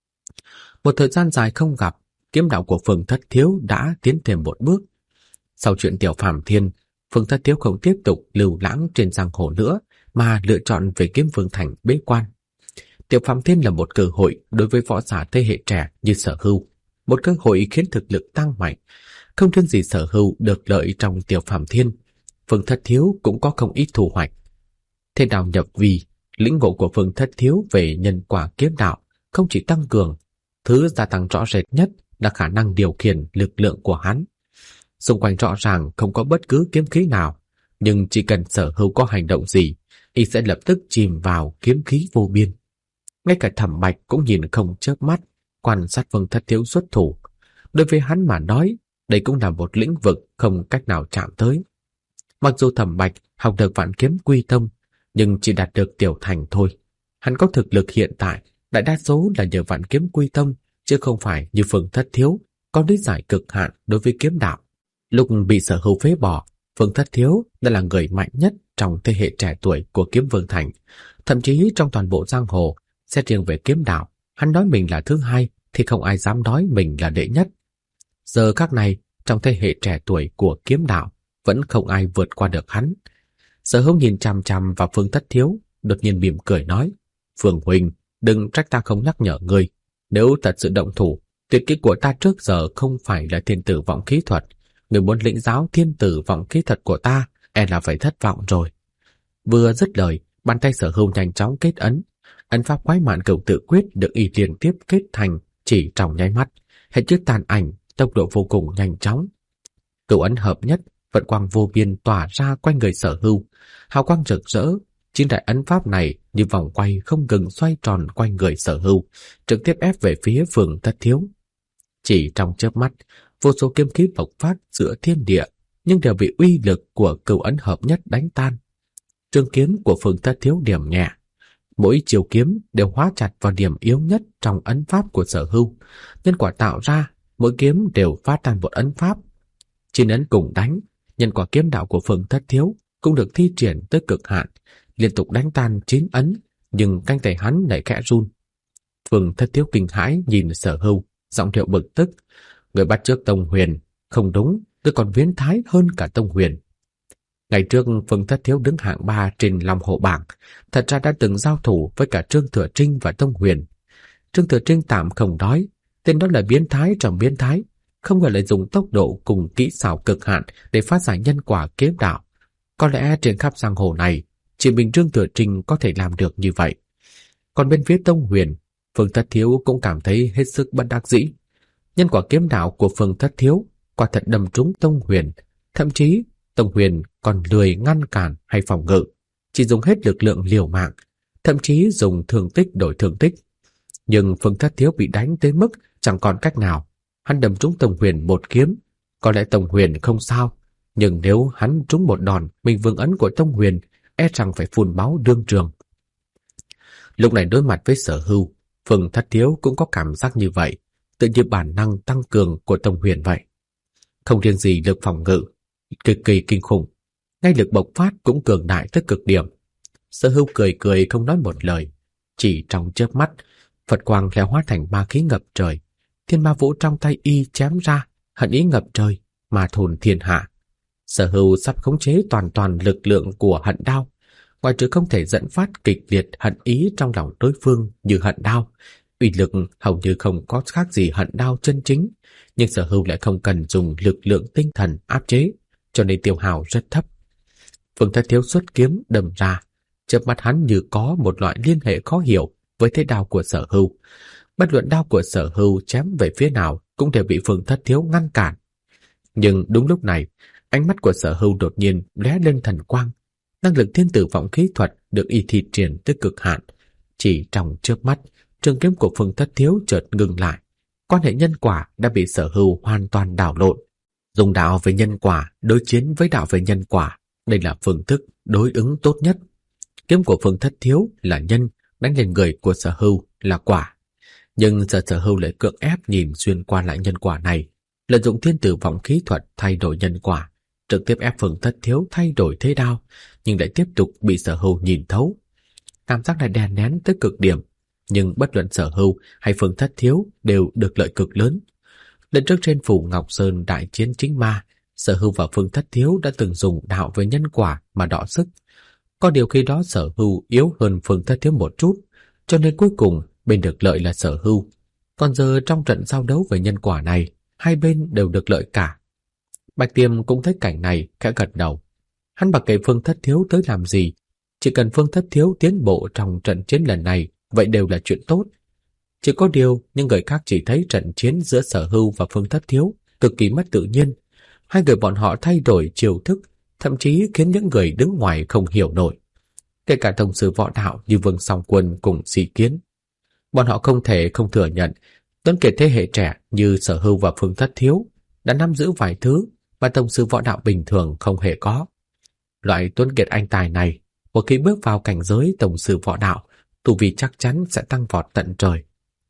Một thời gian dài không gặp, kiếm đạo của Vương Thất Thiếu đã tiến thêm một bước. Sau chuyện Tiểu Phàm Thiên, Vương Thất Thiếu không tiếp tục lưu lãng trên giang hồ nữa, mà lựa chọn về Kiếm Vương Thành bế quan. Tiểu Phàm Thiên là một cơ hội đối với võ giả thế hệ trẻ như Sở Hưu, một cơ hội khiến thực lực tăng mạnh. Không riêng gì Sở Hưu được lợi trong Tiểu Phàm Thiên, Vương Thất Thiếu cũng có không ít thu hoạch. Thế đạo nhập vi, lĩnh ngộ của Vương Thất Thiếu về nhân quả kiếm đạo không chỉ tăng cường, thứ gia tăng rõ rệt nhất là khả năng điều khiển lực lượng của hắn. Xung quanh rõ ràng không có bất cứ kiếm khí nào, nhưng chỉ cần Sở Hưu có hành động gì, y sẽ lập tức chìm vào kiếm khí vô biên. Ngay cả Thẩm Bạch cũng nhìn không chớp mắt, quan sát Vương Thất Thiếu xuất thủ. Đối với hắn mà nói, đây cũng là một lĩnh vực không cách nào chạm tới. Mặc dù Thẩm Bạch học được Vạn Kiếm Quy Tông, nhưng chỉ đạt được tiểu thành thôi. Hắn có thực lực hiện tại, đại đa số là nhờ Vạn Kiếm Quy Tông, chứ không phải như Vương Thất Thiếu có lý giải cực hạn đối với kiếm đạo. Lúc bị Sở Hưu phế bỏ, Vương Thất Thiếu đã là người mạnh nhất trong thế hệ trẻ tuổi của Kiếm Vương Thành. Thậm chí trong toàn bộ giang hồ, xét riêng về kiếm đạo, hắn nói mình là thứ hai thì không ai dám nói mình là đệ nhất. Giờ khắc này, trong thế hệ trẻ tuổi của kiếm đạo, vẫn không ai vượt qua được hắn. Sở Hữu nhìn chằm chằm vào Phương Thất Thiếu, đột nhiên mỉm cười nói: Phương huynh, đừng trách ta không nhắc nhở ngươi. Nếu thật sự động thủ, tuyệt kỹ của ta trước giờ không phải là thiên tử vọng khí thuật. Người muốn lĩnh giáo thiên tử vọng khí thuật của ta, là phải thất vọng rồi. Vừa dứt lời, bàn tay Sở Hữu nhanh chóng kết ấn. Ấn pháp Quái Mạn Cửu Tự Quyết được y liên tiếp kết thành chỉ trong nháy mắt, hệ chữ tàn ảnh, tốc độ vô cùng nhanh chóng. Cửu ấn hợp nhất, vận quang vô biên tỏa ra quanh người Sở Hữu, hào quang rực rỡ. Chín đại ấn pháp này như vòng quay không ngừng xoay tròn quanh người Sở Hữu, trực tiếp ép về phía Phương Thất Thiếu. Chỉ trong chớp mắt, vô số kiếm khí bộc phát giữa thiên địa, nhưng đều bị uy lực của cửu ấn hợp nhất đánh tan. Trường kiếm của Phương Thất Thiếu điểm nhẹ, mỗi chiều kiếm đều hóa chặt vào điểm yếu nhất trong ấn pháp của Sở Hữu. Nhân quả tạo ra, mỗi kiếm đều phá tan một ấn pháp. Chín ấn cùng đánh, nhân quả kiếm đạo của Phương Thất Thiếu cũng được thi triển tới cực hạn, liên tục đánh tan 9 ấn, nhưng cánh tay hắn lại khẽ run. Phương Thất Thiếu kinh hãi nhìn Sở Hữu, giọng điệu bực tức: Người bắt chước Tông Huyền, không đúng, tôi còn biến thái hơn cả Tông Huyền. Ngày trước Phương Thất Thiếu đứng hạng 3 trên Long Hổ bảng, thật ra đã từng giao thủ với cả Trương Thừa Trinh và Tông Huyền. Trương Thừa Trinh tạm không nói, tên đó là biến thái trong biến thái, không ngờ lại dùng tốc độ cùng kỹ xảo cực hạn để phát giải nhân quả kiếm đạo. Có lẽ trên khắp giang hồ này, chỉ mình Trương Thừa Trinh có thể làm được như vậy. Còn bên phía Tông Huyền, Phương Thất Thiếu cũng cảm thấy hết sức bất đắc dĩ. Nhân quả kiếm đạo của Phương Thất Thiếu quả thật đâm trúng Tông Huyền, thậm chí Tông Huyền còn lười ngăn cản hay phòng ngự, chỉ dùng hết lực lượng liều mạng, thậm chí dùng thương tích đổi thương tích. Nhưng Phương Thất Thiếu bị đánh tới mức chẳng còn cách nào. Hắn đâm trúng Tông Huyền một kiếm, có lẽ Tông Huyền không sao, nhưng nếu hắn trúng một đòn mình vương ấn của Tông Huyền, rằng phải phun máu đương trường. Lúc này đối mặt với Sở Hữu, Phương Thất Thiếu cũng có cảm giác như vậy, tự như bản năng tăng cường của Tông Huyền vậy. Không riêng gì lực phòng ngự cực kỳ kinh khủng, ngay lực bộc phát cũng cường đại tới cực điểm. Sở Hữu cười cười không nói một lời, chỉ trong chớp mắt, Phật quang leo hóa thành ma khí ngập trời. Thiên ma vũ trong tay y chém ra, hận ý ngập trời, mà thôn thiên hạ. Sở Hữu sắp khống chế toàn lực lượng của hận đao, ngoài trừ không thể dẫn phát kịch liệt hận ý trong lòng đối phương như hận đao, uy lực hầu như không có khác gì hận đao chân chính, nhưng Sở Hữu lại không cần dùng lực lượng tinh thần áp chế, cho nên tiêu hao rất thấp. Phương Thất Thiếu xuất kiếm đâm ra, chớp mắt hắn như có một loại liên hệ khó hiểu với thế đao của Sở Hữu. Bất luận đao của Sở Hữu chém về phía nào cũng đều bị Phương Thất Thiếu ngăn cản. Nhưng đúng lúc này, ánh mắt của Sở Hữu đột nhiên lóe lên thần quang. Năng lực thiên tử vọng khí thuật được y thi triển tới cực hạn. Chỉ trong chớp mắt, trường kiếm của Phương Thất Thiếu chợt ngừng lại. Quan hệ nhân quả đã bị Sở Hữu hoàn toàn đảo lộn. Dùng đạo về nhân quả đối chiến với đạo về nhân quả, đây là phương thức đối ứng tốt nhất. Kiếm của Phương Thất Thiếu là nhân, đánh lên người của Sở Hữu là quả. Nhưng giờ Sở Hữu lại cưỡng ép nhìn xuyên qua lại nhân quả này, lợi dụng thiên tử vọng khí thuật thay đổi nhân quả, trực tiếp ép Phương Thất Thiếu thay đổi thế đao, nhưng lại tiếp tục bị Sở Hữu nhìn thấu. Cảm giác này đè nén tới cực điểm, nhưng bất luận Sở Hữu hay Phương Thất Thiếu đều được lợi cực lớn. Lần trước trên phủ Ngọc Sơn đại chiến chính ma, Sở Hữu và Phương Thất Thiếu đã từng dùng đạo về nhân quả mà đọ sức. Có điều khi đó Sở Hữu yếu hơn Phương Thất Thiếu một chút, cho nên cuối cùng bên được lợi là Sở Hữu. Còn giờ trong trận giao đấu về nhân quả này, hai bên đều được lợi cả. Bạch Tiêm cũng thấy cảnh này, khẽ gật đầu. Hắn mặc kệ Phương Thất Thiếu tới làm gì, chỉ cần Phương Thất Thiếu tiến bộ trong trận chiến lần này, vậy đều là chuyện tốt. Chỉ có điều, những người khác chỉ thấy trận chiến giữa Sở Hữu và Phương Thất Thiếu cực kỳ mất tự nhiên. Hai người bọn họ thay đổi chiêu thức, thậm chí khiến những người đứng ngoài không hiểu nổi. Kể cả thông sư võ đạo như Vương Song Quân cùng Si Kiến. Bọn họ không thể không thừa nhận, tuấn kiệt thế hệ trẻ như Sở Hữu và Phương Thất Thiếu đã nắm giữ vài thứ mà thông sư võ đạo bình thường không hề có. Loại tuấn kiệt anh tài này, một khi bước vào cảnh giới tổng sư võ đạo, tu vi chắc chắn sẽ tăng vọt tận trời.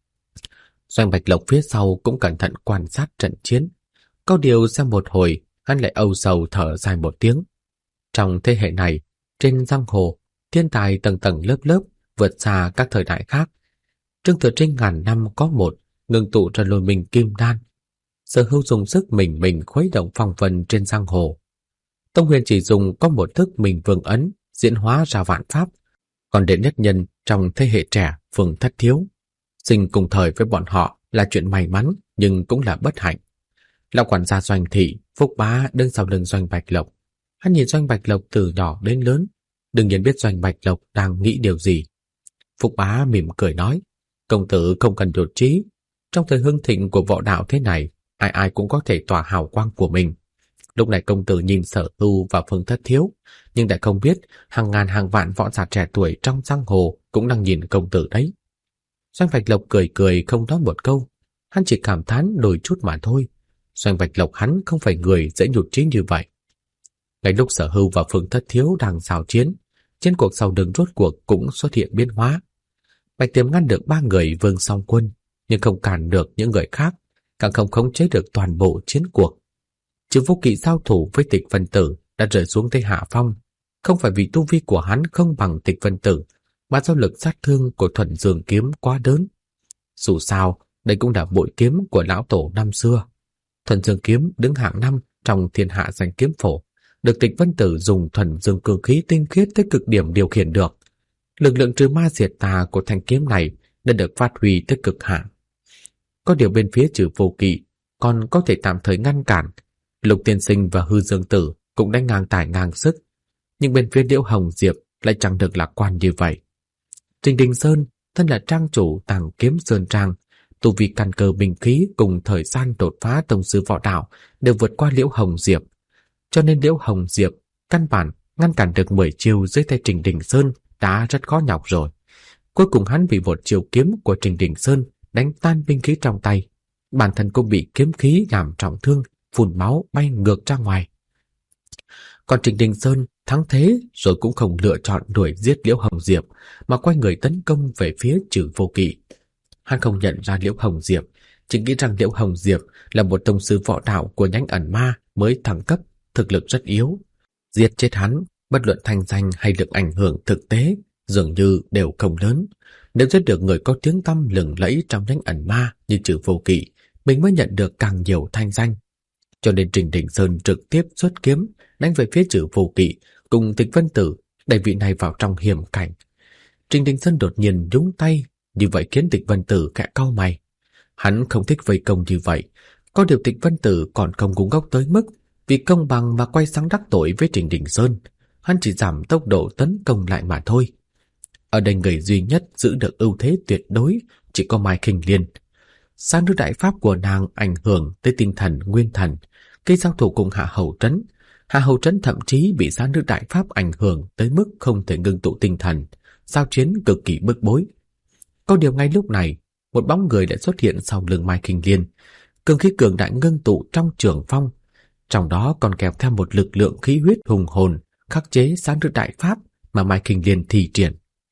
Doanh Bạch Lộc phía sau cũng cẩn thận quan sát trận chiến. Có điều xem một hồi, hắn lại âu sầu thở dài một tiếng. Trong thế hệ này, trên giang hồ, thiên tài tầng tầng lớp lớp vượt xa các thời đại khác. Trương Thừa Trinh ngàn năm có một, ngưng tụ ra Lôi Minh Kim Đan. Sở Hưu dùng sức mình khuấy động phong vân trên giang hồ. Tông Huyền chỉ dùng có một thức mình vương ấn diễn hóa ra vạn pháp, còn đệ nhất nhân trong thế hệ trẻ Vương Thất Thiếu sinh cùng thời với bọn họ là chuyện may mắn nhưng cũng là bất hạnh. Lão quản gia Doanh thị Phúc Bá đứng sau lưng Doanh Bạch Lộc. Hắn nhìn Doanh Bạch Lộc từ nhỏ đến lớn, đương nhiên biết Doanh Bạch Lộc đang nghĩ điều gì. Phúc Bá mỉm cười nói, công tử không cần đột trí. Trong thời hưng thịnh của võ đạo thế này, ai ai cũng có thể tỏa hào quang của mình. Lúc này công tử nhìn Sở Hưu và Phương Thất Thiếu, nhưng lại không biết hàng ngàn hàng vạn võ giả trẻ tuổi trong giang hồ cũng đang nhìn công tử đấy. Doanh Bạch Lộc cười cười không nói một câu, hắn chỉ cảm thán đôi chút mà thôi. Doanh Bạch Lộc hắn không phải người dễ nhụt chí như vậy. Ngay lúc Sở Hưu và Phương Thất Thiếu đang giao chiến, chiến cuộc sau đường rốt cuộc cũng xuất hiện biến hóa. Bạch Tiềm ngăn được 3 người Vương Song Quân, nhưng không cản được những người khác, càng không khống chế được toàn bộ chiến cuộc. Trừ Vô Kỵ giao thủ với Tịch Vân Tử đã rơi xuống thế hạ phong, không phải vì tu vi của hắn không bằng Tịch Vân Tử, mà do lực sát thương của Thuần Dương kiếm quá lớn. Dù sao, đây cũng là bội kiếm của lão tổ năm xưa. Thuần Dương kiếm đứng hạng 5 trong thiên hạ danh kiếm phổ, được Tịch Vân Tử dùng thuần dương cương khí tinh khiết tới cực điểm điều khiển được. Lực lượng trừ ma diệt tà của thanh kiếm này đã được phát huy tới cực hạn. Có điều bên phía Trừ Vô Kỵ còn có thể tạm thời ngăn cản. Lục Tiên Sinh và Hư Dương Tử cũng đánh ngang tài ngang sức, nhưng bên phía Liễu Hồng Diệp lại chẳng được lạc quan như vậy. Trình Đình Sơn thân là trang chủ Tàng Kiếm Sơn Trang, tu vi căn cơ binh khí cùng thời gian đột phá tông sư võ đạo đều vượt qua Liễu Hồng Diệp, cho nên Liễu Hồng Diệp căn bản ngăn cản được 10 chiêu dưới tay Trình Đình Sơn đã rất khó nhọc rồi. Cuối cùng hắn bị một chiêu kiếm của Trình Đình Sơn đánh tan binh khí trong tay, bản thân cũng bị kiếm khí làm trọng thương, phun máu bay ngược ra ngoài. Còn Trình Đình Sơn thắng thế rồi cũng không lựa chọn đuổi giết Liễu Hồng Diệp, mà quay người tấn công về phía Trừ Vô Kỵ. Hắn không nhận ra Liễu Hồng Diệp, chỉ nghĩ rằng Liễu Hồng Diệp là một tông sư võ đạo của nhánh ẩn ma mới thăng cấp, thực lực rất yếu. Giết chết hắn, bất luận thanh danh hay lực ảnh hưởng thực tế dường như đều không lớn. Nếu giết được người có tiếng tăm lừng lẫy trong nhánh ẩn ma như Trừ Vô Kỵ, mình mới nhận được càng nhiều thanh danh. Cho nên Trình Đình Sơn trực tiếp xuất kiếm đánh về phía Trừ Vô Kỵ cùng Tịch Vân Tử, đẩy vị này vào trong hiểm cảnh. Trình Đình Sơn đột nhiên nhúng tay, như vậy khiến Tịch Vân Tử khẽ cau mày. Hắn không thích vây công như vậy, có điều Tịch Vân Tử còn không ngu ngốc tới mức vì công bằng mà quay sang đắc tội với Trình Đình Sơn. Hắn chỉ giảm tốc độ tấn công lại mà thôi. Ở đây người duy nhất giữ được ưu thế tuyệt đối chỉ có Mai Khinh Liên. Sang nữ đại pháp của nàng ảnh hưởng tới tinh thần nguyên thần, cây giao thủ cùng Hạ Hầu Trấn. Hạ Hầu Trấn thậm chí bị sang nữ đại pháp ảnh hưởng tới mức không thể ngưng tụ tinh thần, giao chiến cực kỳ bức bối. Có điều ngay lúc này, một bóng người lại xuất hiện sau lưng Mai Khinh Liên, cường khí cường đại ngưng tụ trong trường phong, trong đó còn kèm theo một lực lượng khí huyết hùng hồn khắc chế sang nữ đại pháp mà Mai Khinh Liên thi triển.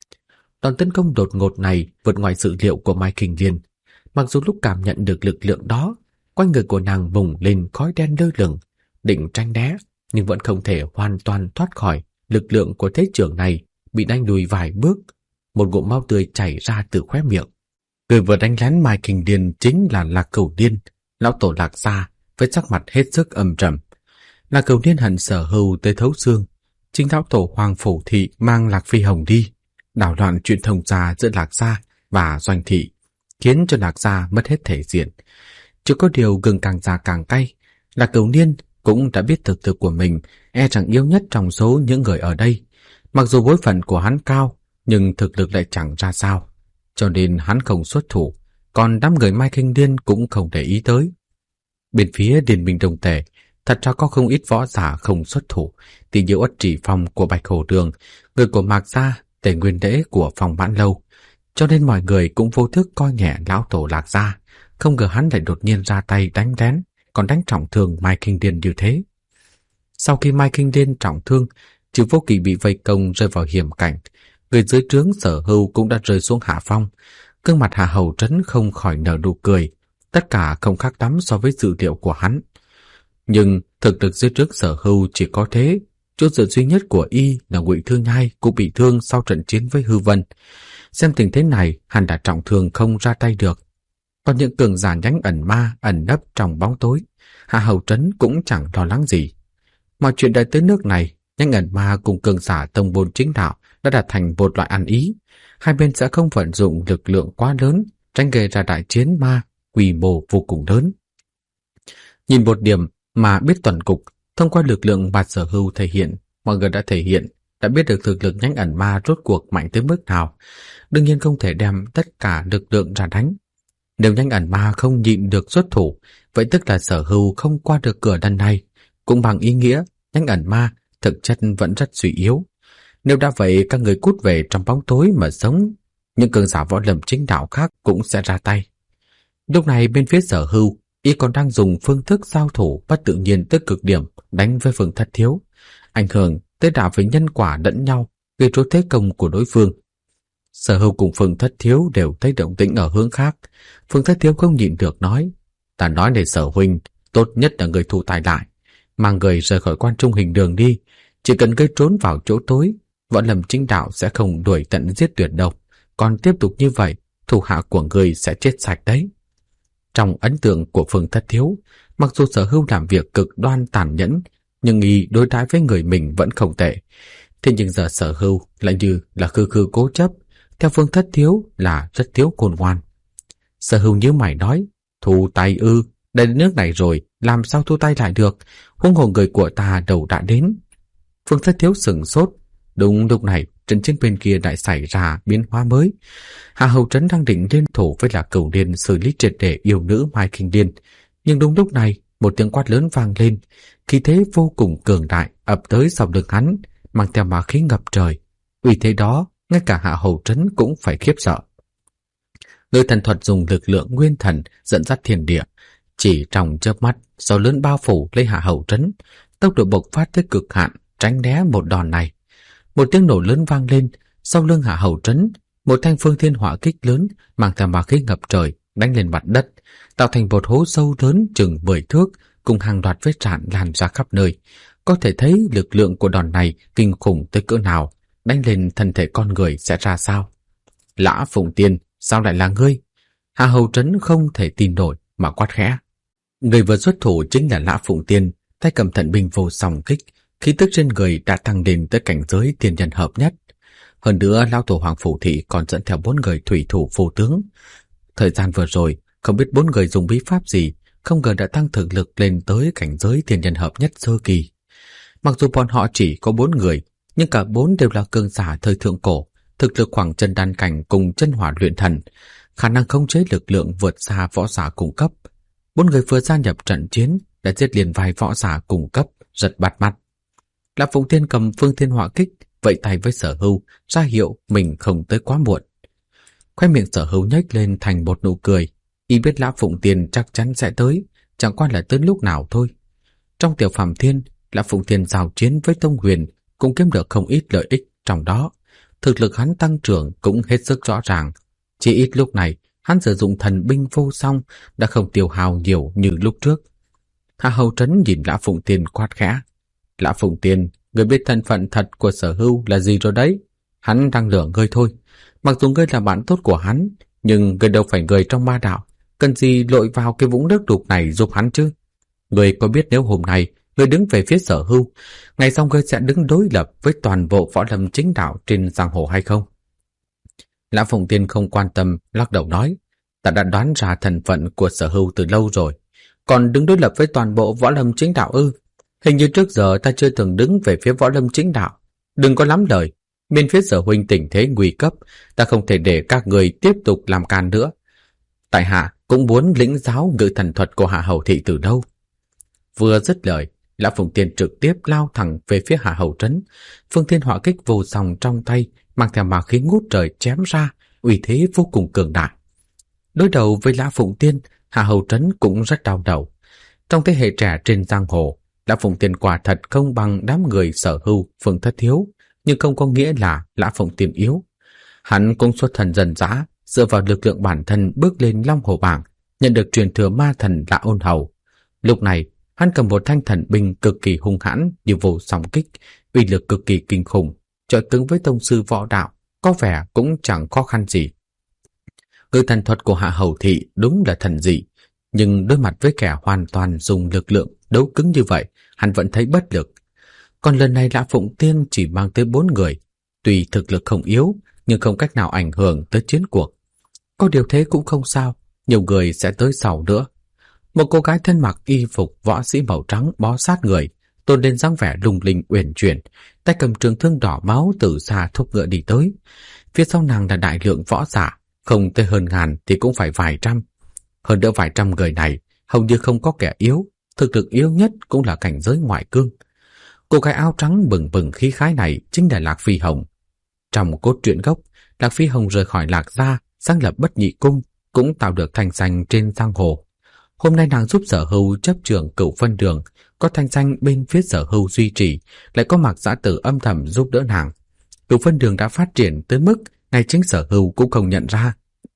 Đòn tấn công đột ngột này vượt ngoài dự liệu của Mai Khinh Liên. Mặc dù lúc cảm nhận được lực lượng đó, quanh người của nàng bùng lên khói đen lơ lửng, định tránh né, nhưng vẫn không thể hoàn toàn thoát khỏi lực lượng của thế trưởng này, bị đánh lùi vài bước, một ngụm máu tươi chảy ra từ khóe miệng. Người vừa đánh lén Mai Khinh Liên chính là Lạc Cửu Điên, lão tổ Lạc gia, với sắc mặt hết sức âm trầm. Lạc Cửu Điên hận Sở Hưu tới thấu xương, chính lão tổ Hoàng Phủ Thị mang Lạc Phi Hồng đi, đảo loạn chuyện thông gia giữa Lạc gia và Doanh thị, khiến cho Lạc gia mất hết thể diện. Chỉ có điều gừng càng già càng cay, Lạc Cửu Điên cũng đã biết thực lực của mình e rằng yếu nhất trong số những người ở đây. Mặc dù bối phận của hắn cao, nhưng thực lực lại chẳng ra sao, cho nên hắn không xuất thủ, còn đám người Mai Khinh Liên cũng không để ý tới. Bên phía Điền Minh Đồng Tề, thật ra có không ít võ giả không xuất thủ, tỷ như Uất Chỉ Phong của Bạch Hổ Đường, người của Mạc gia, Tề Nguyên Đễ của Phòng Mãn Lâu, cho nên mọi người cũng vô thức coi nhẹ lão tổ Lạc gia. Không ngờ hắn lại đột nhiên ra tay đánh lén, còn đánh trọng thương Mai Khinh Liên như thế. Sau khi Mai Khinh Liên trọng thương, Trừ Vô Kỵ bị vây công rơi vào hiểm cảnh, người dưới trướng Sở Hưu cũng đã rơi xuống hạ phong. Gương mặt Hạ Hầu Trấn không khỏi nở nụ cười, tất cả không khác lắm so với dự liệu của hắn. Nhưng thực lực dưới trướng Sở Hưu chỉ có thế, chỗ dựa duy nhất của y là Ngụy Thư Nhai cũng bị thương sau trận chiến với Hư Vân. Xem tình thế này, hắn đã trọng thương không ra tay được. Còn những cường giả nhánh ẩn ma ẩn nấp trong bóng tối, Hạ Hầu Trấn cũng chẳng lo lắng gì. Mọi chuyện đã tới nước này, nhánh ẩn ma cùng cường giả tông môn chính đạo đã đạt thành một loại ăn ý. Hai bên sẽ không vận dụng lực lượng quá lớn, tránh gây ra đại chiến ma quy mô vô cùng lớn. Nhìn một điểm mà biết toàn cục, thông qua lực lượng mà Sở Hưu thể hiện, mọi người đã biết được thực lực nhánh ẩn ma rốt cuộc mạnh tới mức nào. Đương nhiên không thể đem tất cả lực lượng ra đánh. Nếu nhánh ẩn ma không nhịn được xuất thủ, vậy tức là Sở Hưu không qua được cửa lần này, cũng bằng ý nghĩa nhánh ẩn ma thực chất vẫn rất suy yếu. Nếu đã vậy, các người cút về trong bóng tối mà sống, những cường giả võ lâm chính đạo khác cũng sẽ ra tay. Lúc này bên phía Sở Hưu, y còn đang dùng phương thức giao thủ bất tự nhiên tới cực điểm đánh với Phương Thất Thiếu, ảnh hưởng tới đạo với nhân quả lẫn nhau, gây rối thế công của đối phương. Sở Hưu cùng Phương Thất Thiếu đều thấy động tĩnh ở hướng khác. Phương Thất Thiếu không nhịn được nói: "Ta nói này Sở huynh, tốt nhất là người thu tay lại, mang người rời khỏi Quan Trung Hình Đường đi. Chỉ cần gây trốn vào chỗ tối, võ lâm chính đạo sẽ không đuổi tận giết tuyệt đâu. Còn tiếp tục như vậy, thủ hạ của người sẽ chết sạch đấy." Trong ấn tượng của Phương Thất Thiếu, mặc dù Sở Hưu làm việc cực đoan tàn nhẫn, nhưng y đối đãi với người mình vẫn không tệ. Thế nhưng giờ Sở Hưu lại như là khư khư cố chấp, theo Phương Thất Thiếu là rất thiếu khôn ngoan. Sở Hưu nhíu mày nói: "Thu tay ư? Đến nước này rồi, làm sao thu tay lại được? Huống hồ người của ta đầu đã đến." Phương Thất Thiếu sửng sốt. Đúng lúc này, trận chiến bên kia lại xảy ra biến hóa mới. Hạ Hầu Trấn đang định liên thủ với Lạc Cửu Điên xử lý triệt để yêu nữ Mai Kinh Điên, nhưng đúng lúc này, một tiếng quát lớn vang lên, khí thế vô cùng cường đại ập tới sau lưng hắn, mang theo ma khí ngập trời. Uy thế đó, ngay cả Hạ Hầu Trấn cũng phải khiếp sợ. Người thần thuật dùng lực lượng nguyên thần dẫn dắt thiên địa, chỉ trong chớp mắt, sóng lớn bao phủ lấy Hạ Hầu Trấn, tốc độ bộc phát tới cực hạn, tránh né một đòn này. Một tiếng nổ lớn vang lên, sau lưng Hạ Hầu Trấn, một thanh phương thiên hỏa kích lớn mang theo ma khí ngập trời đánh lên mặt đất, tạo thành một hố sâu lớn chừng 10 thước, cùng hàng loạt vết rạn lan ra khắp nơi. Có thể thấy lực lượng của đòn này kinh khủng tới cỡ nào, đánh lên thân thể con người sẽ ra sao. Lã Phụng Tiên, sao lại là ngươi? Hạ Hầu Trấn không thể tin nổi mà quát khẽ. Người vừa xuất thủ chính là Lã Phụng Tiên, tay cầm thần binh vô song kích, khí tức trên người đã tăng đến tới cảnh giới thiên nhân hợp nhất. Hơn nữa, lão tổ Hoàng Phủ Thị còn dẫn theo 4 người thủy thủ phù tướng. Thời gian vừa rồi, không biết 4 người dùng bí pháp gì, không ngờ đã tăng thực lực lên tới cảnh giới thiên nhân hợp nhất sơ kỳ. Mặc dù bọn họ chỉ có 4 người, nhưng cả 4 đều là cường giả thời thượng cổ, thực lực khoảng chân đan cảnh cùng chân hỏa luyện thần, khả năng khống chế lực lượng vượt xa võ giả cùng cấp. 4 người vừa gia nhập trận chiến đã giết liền vài võ giả cùng cấp, rất bắt mắt. Lã Phụng Tiên cầm phương thiên hỏa kích, vẫy tay với Sở Hưu, ra hiệu mình không tới quá muộn. Khoe miệng Sở Hưu nhếch lên thành một nụ cười, y biết Lã Phụng Tiên chắc chắn sẽ tới, chẳng qua là tới lúc nào thôi. Trong Tiểu Phàm Thiên, Lã Phụng Tiên giao chiến với Tông Huyền cũng kiếm được không ít lợi ích trong đó. Thực lực hắn tăng trưởng cũng hết sức rõ ràng. Chỉ ít lúc này, hắn sử dụng thần binh vô song đã không tiêu hao nhiều như lúc trước. Hạ Hầu Trấn nhìn Lã Phụng Tiên quát khẽ. Lã Phụng Tiên, người biết thân phận thật của Sở Hưu là gì rồi đấy. Hắn đang lừa ngươi thôi. Mặc dù ngươi là bạn tốt của hắn, nhưng ngươi đâu phải người trong ma đạo, cần gì lội vào cái vũng nước đục này giúp hắn chứ. Ngươi có biết nếu hôm nay ngươi đứng về phía Sở Hưu, ngày sau ngươi sẽ đứng đối lập với toàn bộ võ lâm chính đạo trên giang hồ hay không? Lã Phụng Tiên không quan tâm, lắc đầu nói, ta đã đoán ra thân phận của Sở Hưu từ lâu rồi, còn đứng đối lập với toàn bộ võ lâm chính đạo ư? Hình như trước giờ ta chưa từng đứng về phía võ lâm chính đạo. Đừng có lắm lời, bên phía Sở huynh tình thế nguy cấp, ta không thể để các người tiếp tục làm can nữa. Tại hạ cũng muốn lĩnh giáo ngự thần thuật của Hạ Hầu Thị từ đâu. Vừa dứt lời, Lã Phụng Tiên trực tiếp lao thẳng về phía Hạ Hầu Trấn, phương thiên hỏa kích vô song trong tay, mang theo ma khí ngút trời chém ra, uy thế vô cùng cường đại. Đối đầu với Lã Phụng Tiên, Hạ Hầu Trấn cũng rất đau đầu. Trong thế hệ trẻ trên giang hồ, Lã Phụng Tiên quả thật không bằng đám người Sở Hưu, Phương Thất Thiếu, nhưng không có nghĩa là Lã Phụng Tiên yếu. Hắn cũng xuất thần dần dã, dựa vào lực lượng bản thân bước lên Long Hồ Bảng, nhận được truyền thừa ma thần Lã Ôn Hầu. Lúc này, hắn cầm một thanh thần binh cực kỳ hung hãn như vô song kích, uy lực cực kỳ kinh khủng, chọi cứng với tông sư võ đạo, có vẻ cũng chẳng khó khăn gì. Ngự thần thuật của Hạ Hầu Thị đúng là thần dị, nhưng đối mặt với kẻ hoàn toàn dùng lực lượng đấu cứng như vậy, hắn vẫn thấy bất lực. Còn lần này Lã Phụng Tiên chỉ mang tới 4 người, tuy thực lực không yếu, nhưng không cách nào ảnh hưởng tới chiến cuộc. Có điều thế cũng không sao, nhiều người sẽ tới sau nữa. Một cô gái thân mặc y phục võ sĩ màu trắng bó sát người, tôn lên dáng vẻ lung linh uyển chuyển, tay cầm trường thương đỏ máu từ xa thúc ngựa đi tới. Phía sau nàng là đại lượng võ giả, không tới hơn ngàn thì cũng phải vài trăm. Hơn nữa vài trăm người này hầu như không có kẻ yếu, thực lực yếu nhất cũng là cảnh giới ngoại cương. Cô gái áo trắng bừng bừng khí khái này chính là Lạc Phi Hồng. Trong cốt truyện gốc, Lạc Phi Hồng rời khỏi Lạc gia, sáng lập Bất Nhị Cung, cũng tạo được thanh danh trên giang hồ. Hôm nay nàng giúp Sở Hưu chấp trưởng Cửu Phân Đường, có thanh danh bên phía Sở Hưu duy trì, lại có Mạc Giã Tử âm thầm giúp đỡ nàng. Cửu Phân Đường đã phát triển tới mức ngay chính Sở Hưu cũng không nhận ra.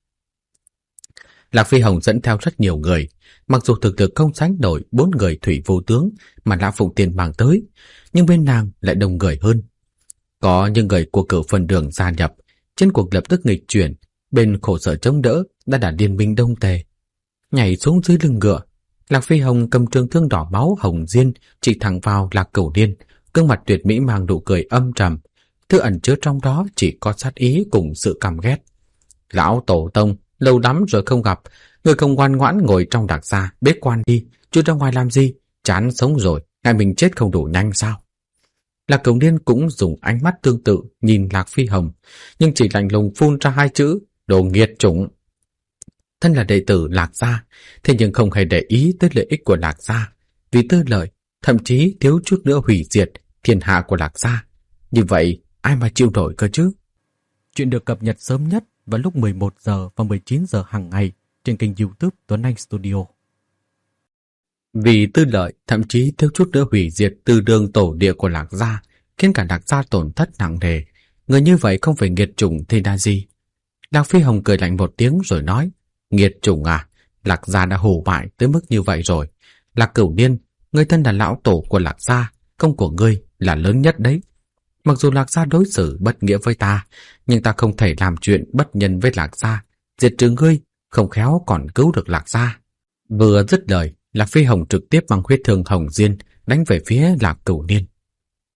Lạc Phi Hồng dẫn theo rất nhiều người, mặc dù thực lực không sánh nổi 4 người thủy vô tướng mà Lã Phụng Tiên mang tới, nhưng bên nàng lại đông người hơn. Có những người của Cửu Phân Đường gia nhập, chiến cuộc lập tức nghịch chuyển, bên khổ sở chống đỡ đã đạt liên minh đông tề. Nhảy xuống dưới lưng ngựa, Lạc Phi Hồng cầm trường thương đỏ máu hồng diên chỉ thẳng vào Lạc Cửu Niên, gương mặt tuyệt mỹ mang nụ cười âm trầm, thứ ẩn chứa trong đó chỉ có sát ý cùng sự căm ghét. Lão tổ tông, lâu lắm rồi không gặp, người không ngoan ngoãn ngồi trong Lạc gia bế quan đi, chứ ra ngoài làm gì, chán sống rồi, ngại mình chết không đủ nhanh sao? Lạc Cửu Niên cũng dùng ánh mắt tương tự nhìn Lạc Phi Hồng, nhưng chỉ lạnh lùng phun ra 2 chữ: đồ nghiệt chủng. Thân là đệ tử Lạc gia, thế nhưng không hề để ý tới lợi ích của Lạc gia, vì tư lợi, thậm chí thiếu chút nữa hủy diệt thiên hạ của Lạc gia. Như vậy, ai mà chịu nổi cơ chứ? Chuyện được cập nhật sớm nhất vào lúc 11 giờ và 19 giờ hàng ngày trên kênh YouTube Tuấn Anh Studio. Vì tư lợi, thậm chí thiếu chút nữa hủy diệt từ đường tổ địa của Lạc gia, khiến cả Lạc gia tổn thất nặng nề. Người như vậy không phải nghiệt chủng thì là gì? Lạc Phi Hồng cười lạnh một tiếng rồi nói: nghiệt chủng à? Lạc gia đã hủ bại tới mức như vậy rồi. Lạc Cửu Niên, người thân là lão tổ của Lạc gia, công của ngươi là lớn nhất đấy. Mặc dù Lạc gia đối xử bất nghĩa với ta, nhưng ta không thể làm chuyện bất nhân với Lạc gia. Diệt trừ ngươi, không khéo còn cứu được Lạc gia. Vừa dứt lời, Lạc Phi Hồng trực tiếp mang huyết thương hồng diên đánh về phía Lạc Cửu Niên.